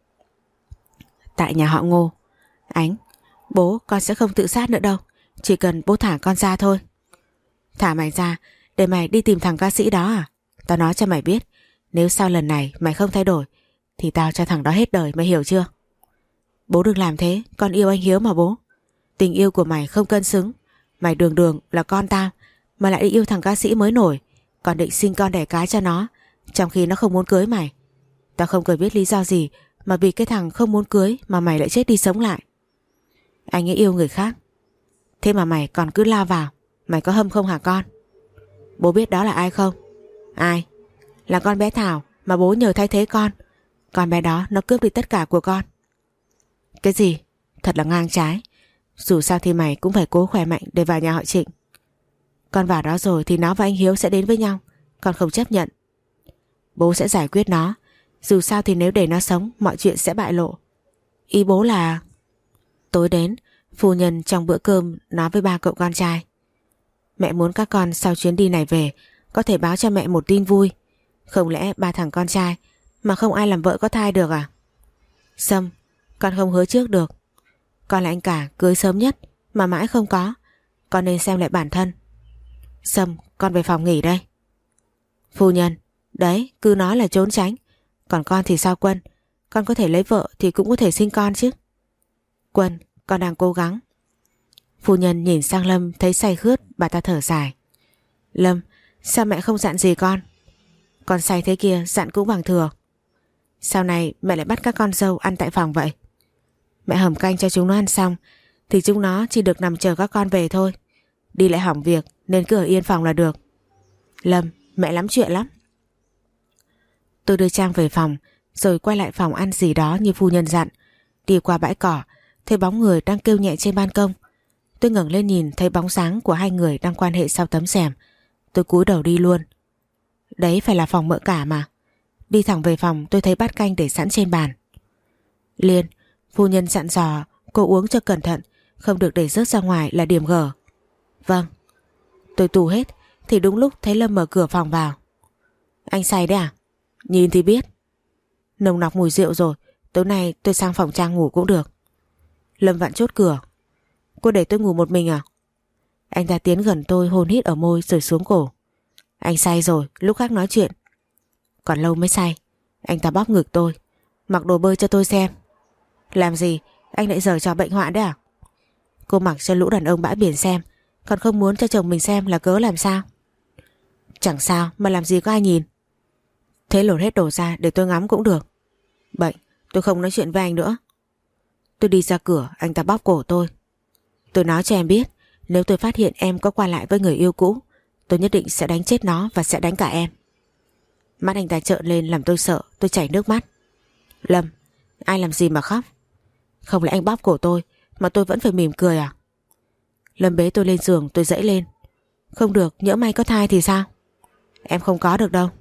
Tại nhà họ Ngô. Ánh, bố con sẽ không tự sát nữa đâu. Chỉ cần bố thả con ra thôi. Thả mày ra để mày đi tìm thằng ca sĩ đó à? Tao nói cho mày biết, nếu sau lần này mày không thay đổi thì tao cho thằng đó hết đời, mày hiểu chưa? Bố đừng làm thế, con yêu anh Hiếu mà bố. Tình yêu của mày không cân xứng. Mày đường đường là con tao mà lại đi yêu thằng ca sĩ mới nổi, còn định sinh con đẻ cái cho nó, trong khi nó không muốn cưới mày. Tao không cần biết lý do gì mà vì cái thằng không muốn cưới mà mày lại chết đi sống lại. Anh ấy yêu người khác, thế mà mày còn cứ lao vào. Mày có hâm không hả con? Bố biết đó là ai không? Ai? Là con bé Thảo mà bố nhờ thay thế con. Con bé đó nó cướp đi tất cả của con. Cái gì? Thật là ngang trái. Dù sao thì mày cũng phải cố khỏe mạnh để vào nhà họ Trịnh. Con vào đó rồi thì nó và anh Hiếu sẽ đến với nhau. Con không chấp nhận. Bố sẽ giải quyết nó. Dù sao thì nếu để nó sống, mọi chuyện sẽ bại lộ. Ý bố là... Tối đến, phu nhân trong bữa cơm nói với ba cậu con trai. Mẹ muốn các con sau chuyến đi này về có thể báo cho mẹ một tin vui. Không lẽ ba thằng con trai mà không ai làm vợ có thai được à? Sâm, con không hứa trước được. Con là anh cả cưới sớm nhất mà mãi không có. Con nên xem lại bản thân. Sâm, con về phòng nghỉ đây. Phu nhân, đấy cứ nói là trốn tránh. Còn con thì sao Quân? Con có thể lấy vợ thì cũng có thể sinh con chứ. Quân, con đang cố gắng. Phu nhân nhìn sang Lâm thấy say khướt, bà ta thở dài. Lâm, sao mẹ không dặn gì con? Con say thế kia dặn cũng bằng thừa. Sau này mẹ lại bắt các con dâu ăn tại phòng vậy? Mẹ hầm canh cho chúng nó ăn xong thì chúng nó chỉ được nằm chờ các con về thôi. Đi lại hỏng việc nên cứ ở yên phòng là được. Lâm, mẹ lắm chuyện lắm. Tôi đưa Trang về phòng rồi quay lại phòng ăn gì đó như phu nhân dặn. Đi qua bãi cỏ thấy bóng người đang kêu nhẹ trên ban công. Tôi ngẩng lên nhìn thấy bóng sáng của hai người đang quan hệ sau tấm rèm. Tôi cúi đầu đi luôn. Đấy phải là phòng mợ cả mà. Đi thẳng về phòng tôi thấy bát canh để sẵn trên bàn. Liên, phu nhân dặn dò cô uống cho cẩn thận, không được để rớt ra ngoài là điểm gở. Vâng. Tôi tù hết thì đúng lúc thấy Lâm mở cửa phòng vào. Anh say đấy à? Nhìn thì biết. Nồng nặc mùi rượu rồi, tối nay tôi sang phòng Trang ngủ cũng được. Lâm vặn chốt cửa. Cô để tôi ngủ một mình à? Anh ta tiến gần tôi hôn hít ở môi rồi xuống cổ. Anh say rồi, lúc khác nói chuyện. Còn lâu mới say. Anh ta bóp ngực tôi. Mặc đồ bơi cho tôi xem. Làm gì? Anh lại giở trò bệnh hoạn đấy à? Cô mặc cho lũ đàn ông bãi biển xem, còn không muốn cho chồng mình xem là cớ làm sao? Chẳng sao mà làm gì có ai nhìn. Thế lột hết đồ ra để tôi ngắm cũng được. Bệnh, tôi không nói chuyện với anh nữa. Tôi đi ra cửa, anh ta bóp cổ tôi. Tôi nói cho em biết, nếu tôi phát hiện em có qua lại với người yêu cũ, tôi nhất định sẽ đánh chết nó và sẽ đánh cả em. Mắt anh ta trợn lên làm tôi sợ, tôi chảy nước mắt. Lâm, ai làm gì mà khóc? Không lẽ anh bóp cổ tôi mà tôi vẫn phải mỉm cười à? Lâm bế tôi lên giường, tôi dãy lên. Không được, nhỡ may có thai thì sao? Em không có được đâu.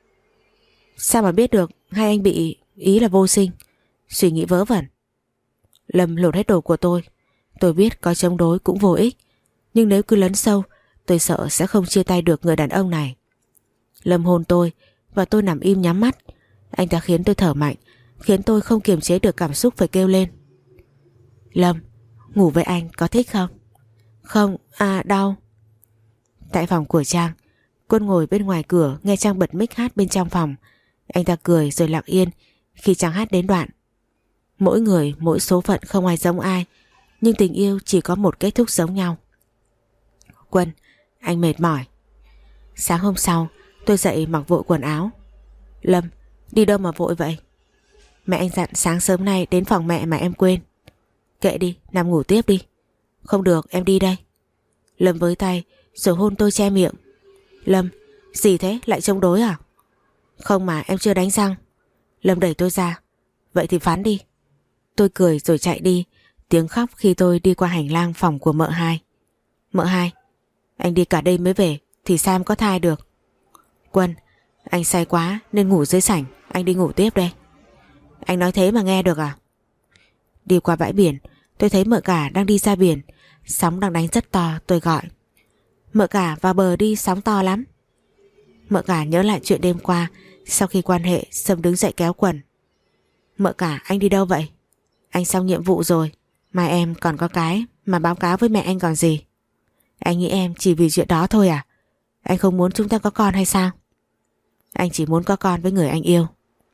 Sao mà biết được, hay anh bị ý là vô sinh? Suy nghĩ vớ vẩn. Lâm lột hết đồ của tôi. Tôi biết có chống đối cũng vô ích, nhưng nếu cứ lấn sâu, tôi sợ sẽ không chia tay được người đàn ông này. Lâm hôn tôi và tôi nằm im nhắm mắt. Anh ta khiến tôi thở mạnh, khiến tôi không kiềm chế được cảm xúc phải kêu lên. Lâm, ngủ với anh có thích không? Không, đau. Tại phòng của Trang, Quân ngồi bên ngoài cửa nghe Trang bật mic hát bên trong phòng. Anh ta cười rồi lặng yên khi Trang hát đến đoạn. Mỗi người mỗi số phận, không ai giống ai, nhưng tình yêu chỉ có một kết thúc giống nhau. Quân, anh mệt mỏi. Sáng hôm sau tôi dậy mặc vội quần áo. Lâm, đi đâu mà vội vậy? Mẹ anh dặn sáng sớm nay đến phòng mẹ mà em quên. Kệ đi, nằm ngủ tiếp đi. Không được, em đi đây. Lâm với tay rồi hôn tôi che miệng. Lâm, gì thế, lại chống đối à? Không mà, em chưa đánh răng. Lâm đẩy tôi ra. Vậy thì phán đi. Tôi cười rồi chạy đi, tiếng khóc khi tôi đi qua hành lang phòng của mợ hai. Mợ hai, anh đi cả đêm mới về thì sao em có thai được? Quân, anh say quá nên ngủ dưới sảnh, anh đi ngủ tiếp đây. Anh nói thế mà nghe được à? Đi qua bãi biển, tôi thấy mợ cả đang đi ra biển, sóng đang đánh rất to, tôi gọi. Mợ cả vào bờ đi, sóng to lắm. Mợ cả nhớ lại chuyện đêm qua, sau khi quan hệ, Sâm đứng dậy kéo quần. Mợ cả, anh đi đâu vậy? Anh xong nhiệm vụ rồi, mai em còn có cái mà báo cáo với mẹ anh còn gì. Anh nghĩ em chỉ vì chuyện đó thôi à? Anh không muốn chúng ta có con hay sao? Anh chỉ muốn có con với người anh yêu.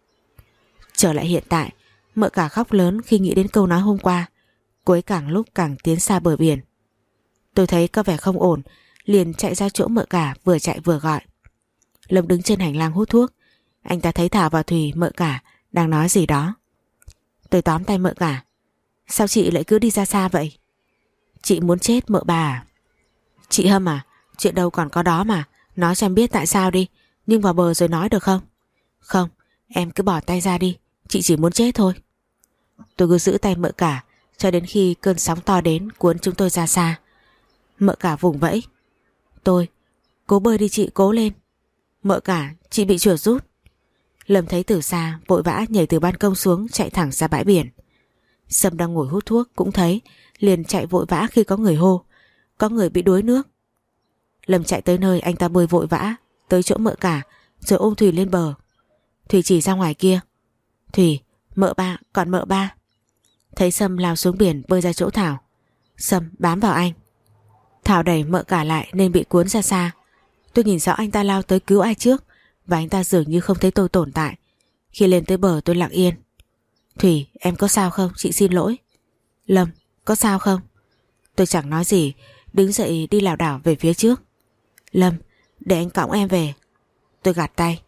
Trở lại hiện tại, mợ cả khóc lớn khi nghĩ đến câu nói hôm qua. Cô ấy càng lúc càng tiến xa bờ biển. Tôi thấy có vẻ không ổn, liền chạy ra chỗ mợ cả, vừa chạy vừa gọi. Lâm đứng trên hành lang hút thuốc. Anh ta thấy Thảo và Thùy, mợ cả đang nói gì đó. Tôi tóm tay mợ cả. Sao chị lại cứ đi ra xa vậy? Chị muốn chết mợ bà à? Chị Hâm à, chuyện đâu còn có đó mà. Nói cho em biết tại sao đi, nhưng vào bờ rồi nói được không? Không, em cứ bỏ tay ra đi, chị chỉ muốn chết thôi. Tôi cứ giữ tay mợ cả cho đến khi cơn sóng to đến cuốn chúng tôi ra xa. Mợ cả vùng vẫy. Tôi, cố bơi đi chị, cố lên. Mợ cả, chị bị chuột rút. Lâm thấy từ xa, vội vã nhảy từ ban công xuống, chạy thẳng ra bãi biển. Sâm đang ngồi hút thuốc cũng thấy, liền chạy vội vã khi có người hô. Có người bị đuối nước. Lâm chạy tới nơi, anh ta bơi vội vã tới chỗ mợ cả, rồi ôm Thùy lên bờ. Thùy chỉ ra ngoài kia. Thùy, mợ ba, còn mợ ba. Thấy Sâm lao xuống biển bơi ra chỗ Thảo. Sâm bám vào anh. Thảo đẩy mợ cả lại nên bị cuốn ra xa. Tôi nhìn rõ anh ta lao tới cứu ai trước, và anh ta dường như không thấy tôi tồn tại. Khi lên tới bờ tôi lặng yên. Thùy, em có sao không? Chị xin lỗi. Lâm, có sao không? Tôi chẳng nói gì, đứng dậy đi lảo đảo về phía trước. Lâm, để anh cõng em về. Tôi gạt tay.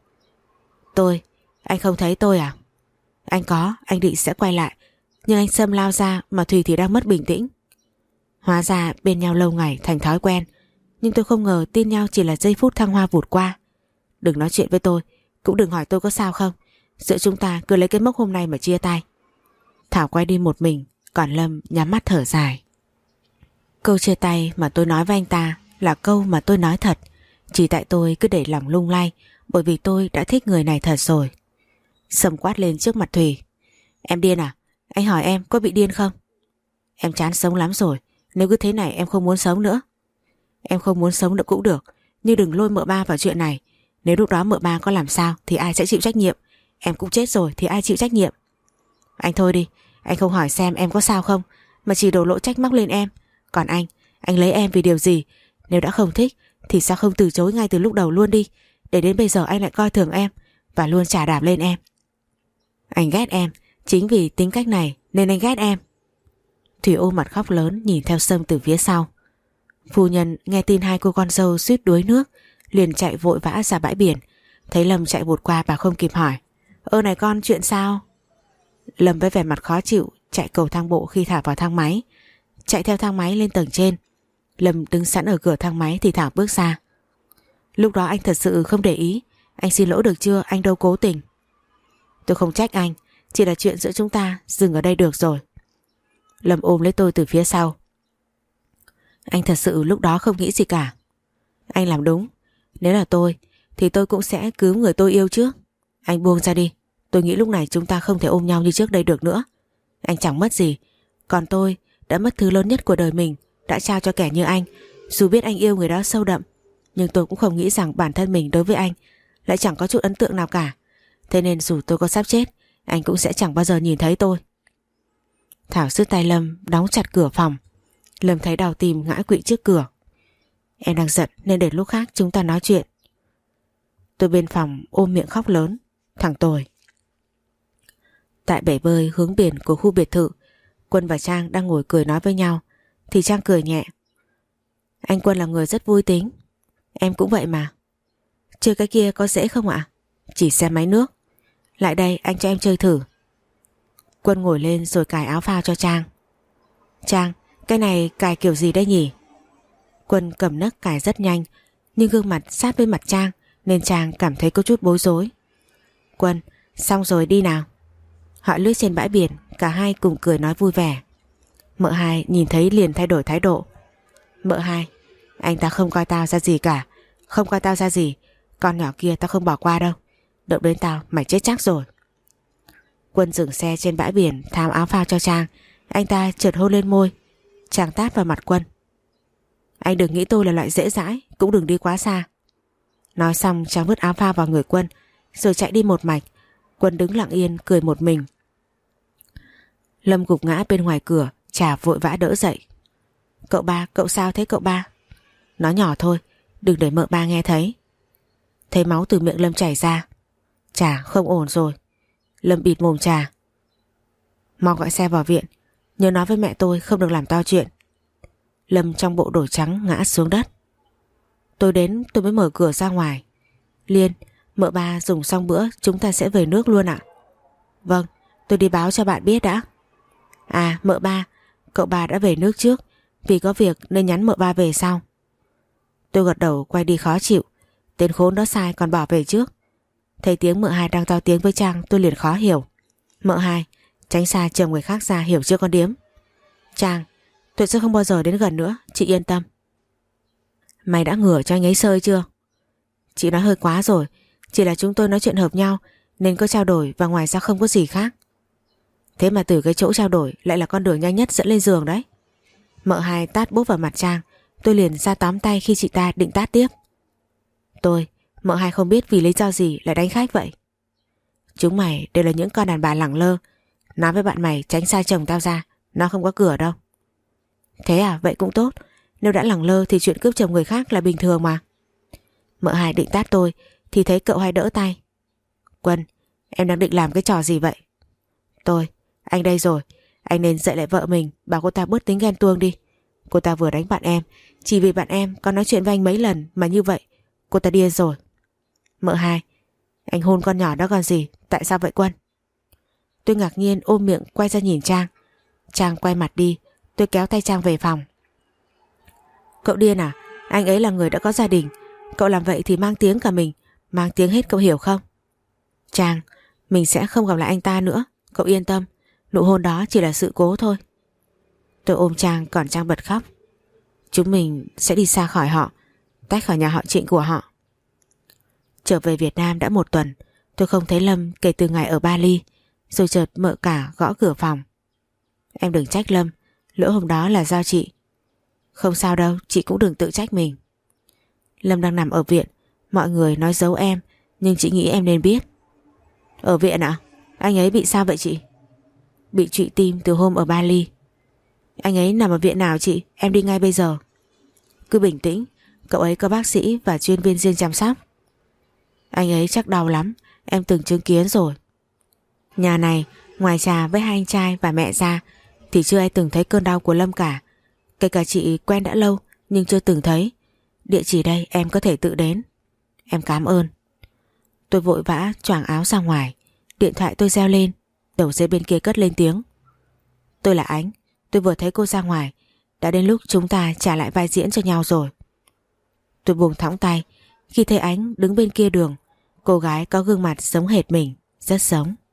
Anh không thấy tôi à? Anh có, anh định sẽ quay lại, nhưng anh Sâm lao ra mà Thùy thì đang mất bình tĩnh. Hóa ra bên nhau lâu ngày thành thói quen, nhưng tôi không ngờ tin nhau chỉ là giây phút thăng hoa vụt qua. Đừng nói chuyện với tôi, cũng đừng hỏi tôi có sao không. Giữa chúng ta cứ lấy cái mốc hôm nay mà chia tay. Thảo quay đi một mình, còn Lâm nhắm mắt thở dài. Câu chia tay mà tôi nói với anh ta là câu mà tôi nói thật, chỉ tại tôi cứ để lòng lung lay, bởi vì tôi đã thích người này thật rồi. Sâm quát lên trước mặt Thùy. Em điên à? Anh hỏi em có bị điên không? Em chán sống lắm rồi, nếu cứ thế này em không muốn sống nữa. Em không muốn sống nữa cũng được, nhưng đừng lôi mợ ba vào chuyện này. Nếu lúc đó mợ ba có làm sao thì ai sẽ chịu trách nhiệm? Em cũng chết rồi thì ai chịu trách nhiệm? Anh thôi đi, anh không hỏi xem em có sao không, mà chỉ đổ lỗi trách móc lên em. Còn anh lấy em vì điều gì? Nếu đã không thích thì sao không từ chối ngay từ lúc đầu luôn đi, để đến bây giờ anh lại coi thường em và luôn chà đạp lên em. Anh ghét em, chính vì tính cách này nên anh ghét em. Thủy ôm mặt khóc lớn nhìn theo Sâm từ phía sau. Phu nhân nghe tin hai cô con dâu suýt đuối nước, liền chạy vội vã ra bãi biển. Thấy Lâm chạy vụt qua bà không kịp hỏi. Ơ này con, chuyện sao? Lâm với vẻ mặt khó chịu chạy cầu thang bộ khi Thảo vào thang máy. Chạy theo thang máy lên tầng trên. Lâm đứng sẵn ở cửa thang máy thì Thảo bước ra. Lúc đó anh thật sự không để ý, anh xin lỗi được chưa, anh đâu cố tình. Tôi không trách anh, chỉ là chuyện giữa chúng ta, dừng ở đây được rồi. Lâm ôm lấy tôi từ phía sau. Anh thật sự lúc đó không nghĩ gì cả. Anh làm đúng. Nếu là tôi thì tôi cũng sẽ cứu người tôi yêu trước. Anh buông ra đi. Tôi nghĩ lúc này chúng ta không thể ôm nhau như trước đây được nữa. Anh chẳng mất gì. Còn tôi đã mất thứ lớn nhất của đời mình, đã trao cho kẻ như anh. Dù biết anh yêu người đó sâu đậm, nhưng tôi cũng không nghĩ rằng bản thân mình đối với anh lại chẳng có chút ấn tượng nào cả. Thế nên dù tôi có sắp chết, anh cũng sẽ chẳng bao giờ nhìn thấy tôi. Thảo giơ tay Lâm đóng chặt cửa phòng. Lâm thấy đau tim ngã quỵ trước cửa. Em đang giận nên để lúc khác chúng ta nói chuyện. Tôi bên phòng ôm miệng khóc lớn. Thằng tồi. Tại bể bơi hướng biển của khu biệt thự, Quân và Trang đang ngồi cười nói với nhau. Thì Trang cười nhẹ. Anh Quân là người rất vui tính. Em cũng vậy mà. Chơi cái kia có dễ không ạ? Chỉ xem máy nước. Lại đây anh cho em chơi thử. Quân ngồi lên rồi cài áo phao cho Trang. Trang, cái này cài kiểu gì đây nhỉ? Quân cầm nấc cài rất nhanh, nhưng gương mặt sát với mặt Trang nên Trang cảm thấy có chút bối rối. Quân, xong rồi đi nào. Họ lướt trên bãi biển, cả hai cùng cười nói vui vẻ. Mợ hai nhìn thấy liền thay đổi thái độ. Mợ hai, anh ta không coi tao ra gì cả. Không coi tao ra gì. Con nhỏ kia tao không bỏ qua đâu. Đợi đến tao mày chết chắc rồi. Quân dừng xe trên bãi biển, tháo áo phao cho Trang. Anh ta chợt hôn lên môi. Trang tát vào mặt Quân. Anh đừng nghĩ tôi là loại dễ dãi, cũng đừng đi quá xa. Nói xong Trang vứt áo phao vào người Quân rồi chạy đi một mạch. Quân đứng lặng yên cười một mình. Lâm gục ngã bên ngoài cửa, Trà vội vã đỡ dậy. Cậu ba, cậu sao thế cậu ba? Nói nhỏ thôi, đừng để mợ ba nghe thấy. Thấy máu từ miệng Lâm chảy ra. Trà, không ổn rồi. Lâm bịt mồm Trà. Mau gọi xe vào viện, nhớ nói với mẹ tôi không được làm to chuyện. Lâm trong bộ đồ trắng ngã xuống đất. Tôi đến tôi mới mở cửa ra ngoài. Liên, mợ ba dùng xong bữa chúng ta sẽ về nước luôn ạ. Vâng, tôi đi báo cho bạn biết đã. À mợ ba, cậu ba đã về nước trước, vì có việc nên nhắn mợ ba về sau. Tôi gật đầu quay đi khó chịu. Tên khốn đó sai còn bỏ về trước. Thấy tiếng mợ hai đang to tiếng với Trang, tôi liền khó hiểu. Mợ hai, tránh xa chồng người khác ra, hiểu chưa con điếm? Trang, tôi sẽ không bao giờ đến gần nữa, chị yên tâm. Mày đã ngửa cho anh ấy sơi chưa? Chị nói hơi quá rồi. Chỉ là chúng tôi nói chuyện hợp nhau nên có trao đổi và ngoài ra không có gì khác. Thế mà từ cái chỗ trao đổi lại là con đường nhanh nhất dẫn lên giường đấy. Mợ hai tát bốp vào mặt Trang. Tôi liền ra tóm tay khi chị ta định tát tiếp. Mợ hai không biết vì lý do gì lại đánh khách vậy. Chúng mày đều là những con đàn bà lẳng lơ. Nói với bạn mày tránh xa chồng tao ra, nó không có cửa đâu. Thế à, vậy cũng tốt. Nếu đã lẳng lơ thì chuyện cướp chồng người khác là bình thường mà. Mợ hai định tát tôi thì thấy cậu hai đỡ tay. Quân, em đang định làm cái trò gì vậy? Anh đây rồi. Anh nên dạy lại vợ mình, bảo cô ta bớt tính ghen tuông đi. Cô ta vừa đánh bạn em, chỉ vì bạn em có nói chuyện với anh mấy lần mà như vậy. Cô ta điên rồi. Mợ hai, anh hôn con nhỏ đó còn gì, tại sao vậy Quân? Tôi ngạc nhiên ôm miệng quay ra nhìn Trang. Trang quay mặt đi. Tôi kéo tay Trang về phòng. Cậu điên à? Anh ấy là người đã có gia đình. Cậu làm vậy thì mang tiếng cả mình, mang tiếng hết, cậu hiểu không? Trang, mình sẽ không gặp lại anh ta nữa. Cậu yên tâm, nụ hôn đó chỉ là sự cố thôi. Tôi ôm Trang còn Trang bật khóc. Chúng mình sẽ đi xa khỏi họ, tách khỏi nhà họ Trịnh của họ. Trở về Việt Nam đã 1 tuần, tôi không thấy Lâm kể từ ngày ở Bali. Rồi chợt mợ cả gõ cửa phòng. Em đừng trách Lâm, lỗi hôm đó là do chị. Không sao đâu, chị cũng đừng tự trách mình. Lâm đang nằm ở viện, mọi người nói giấu em, nhưng chị nghĩ em nên biết. Ở viện ạ? Anh ấy bị sao vậy chị? Bị trụy tim từ hôm ở Bali. Anh ấy nằm ở viện nào chị? Em đi ngay bây giờ. Cứ bình tĩnh, cậu ấy có bác sĩ và chuyên viên riêng chăm sóc. Anh ấy chắc đau lắm, em từng chứng kiến rồi. Nhà này, ngoài Trà với 2 anh trai và mẹ ra, thì chưa ai từng thấy cơn đau của Lâm cả. Kể cả chị quen đã lâu nhưng chưa từng thấy. Địa chỉ đây em có thể tự đến. Em cảm ơn. Tôi vội vã choàng áo ra ngoài. Điện thoại tôi reo lên. Đầu dây bên kia cất lên tiếng. Tôi là Ánh. Tôi vừa thấy cô ra ngoài. Đã đến lúc chúng ta trả lại vai diễn cho nhau rồi. Tôi buông thõng tay khi thấy Ánh đứng bên kia đường. Cô gái có gương mặt giống hệt mình, rất giống.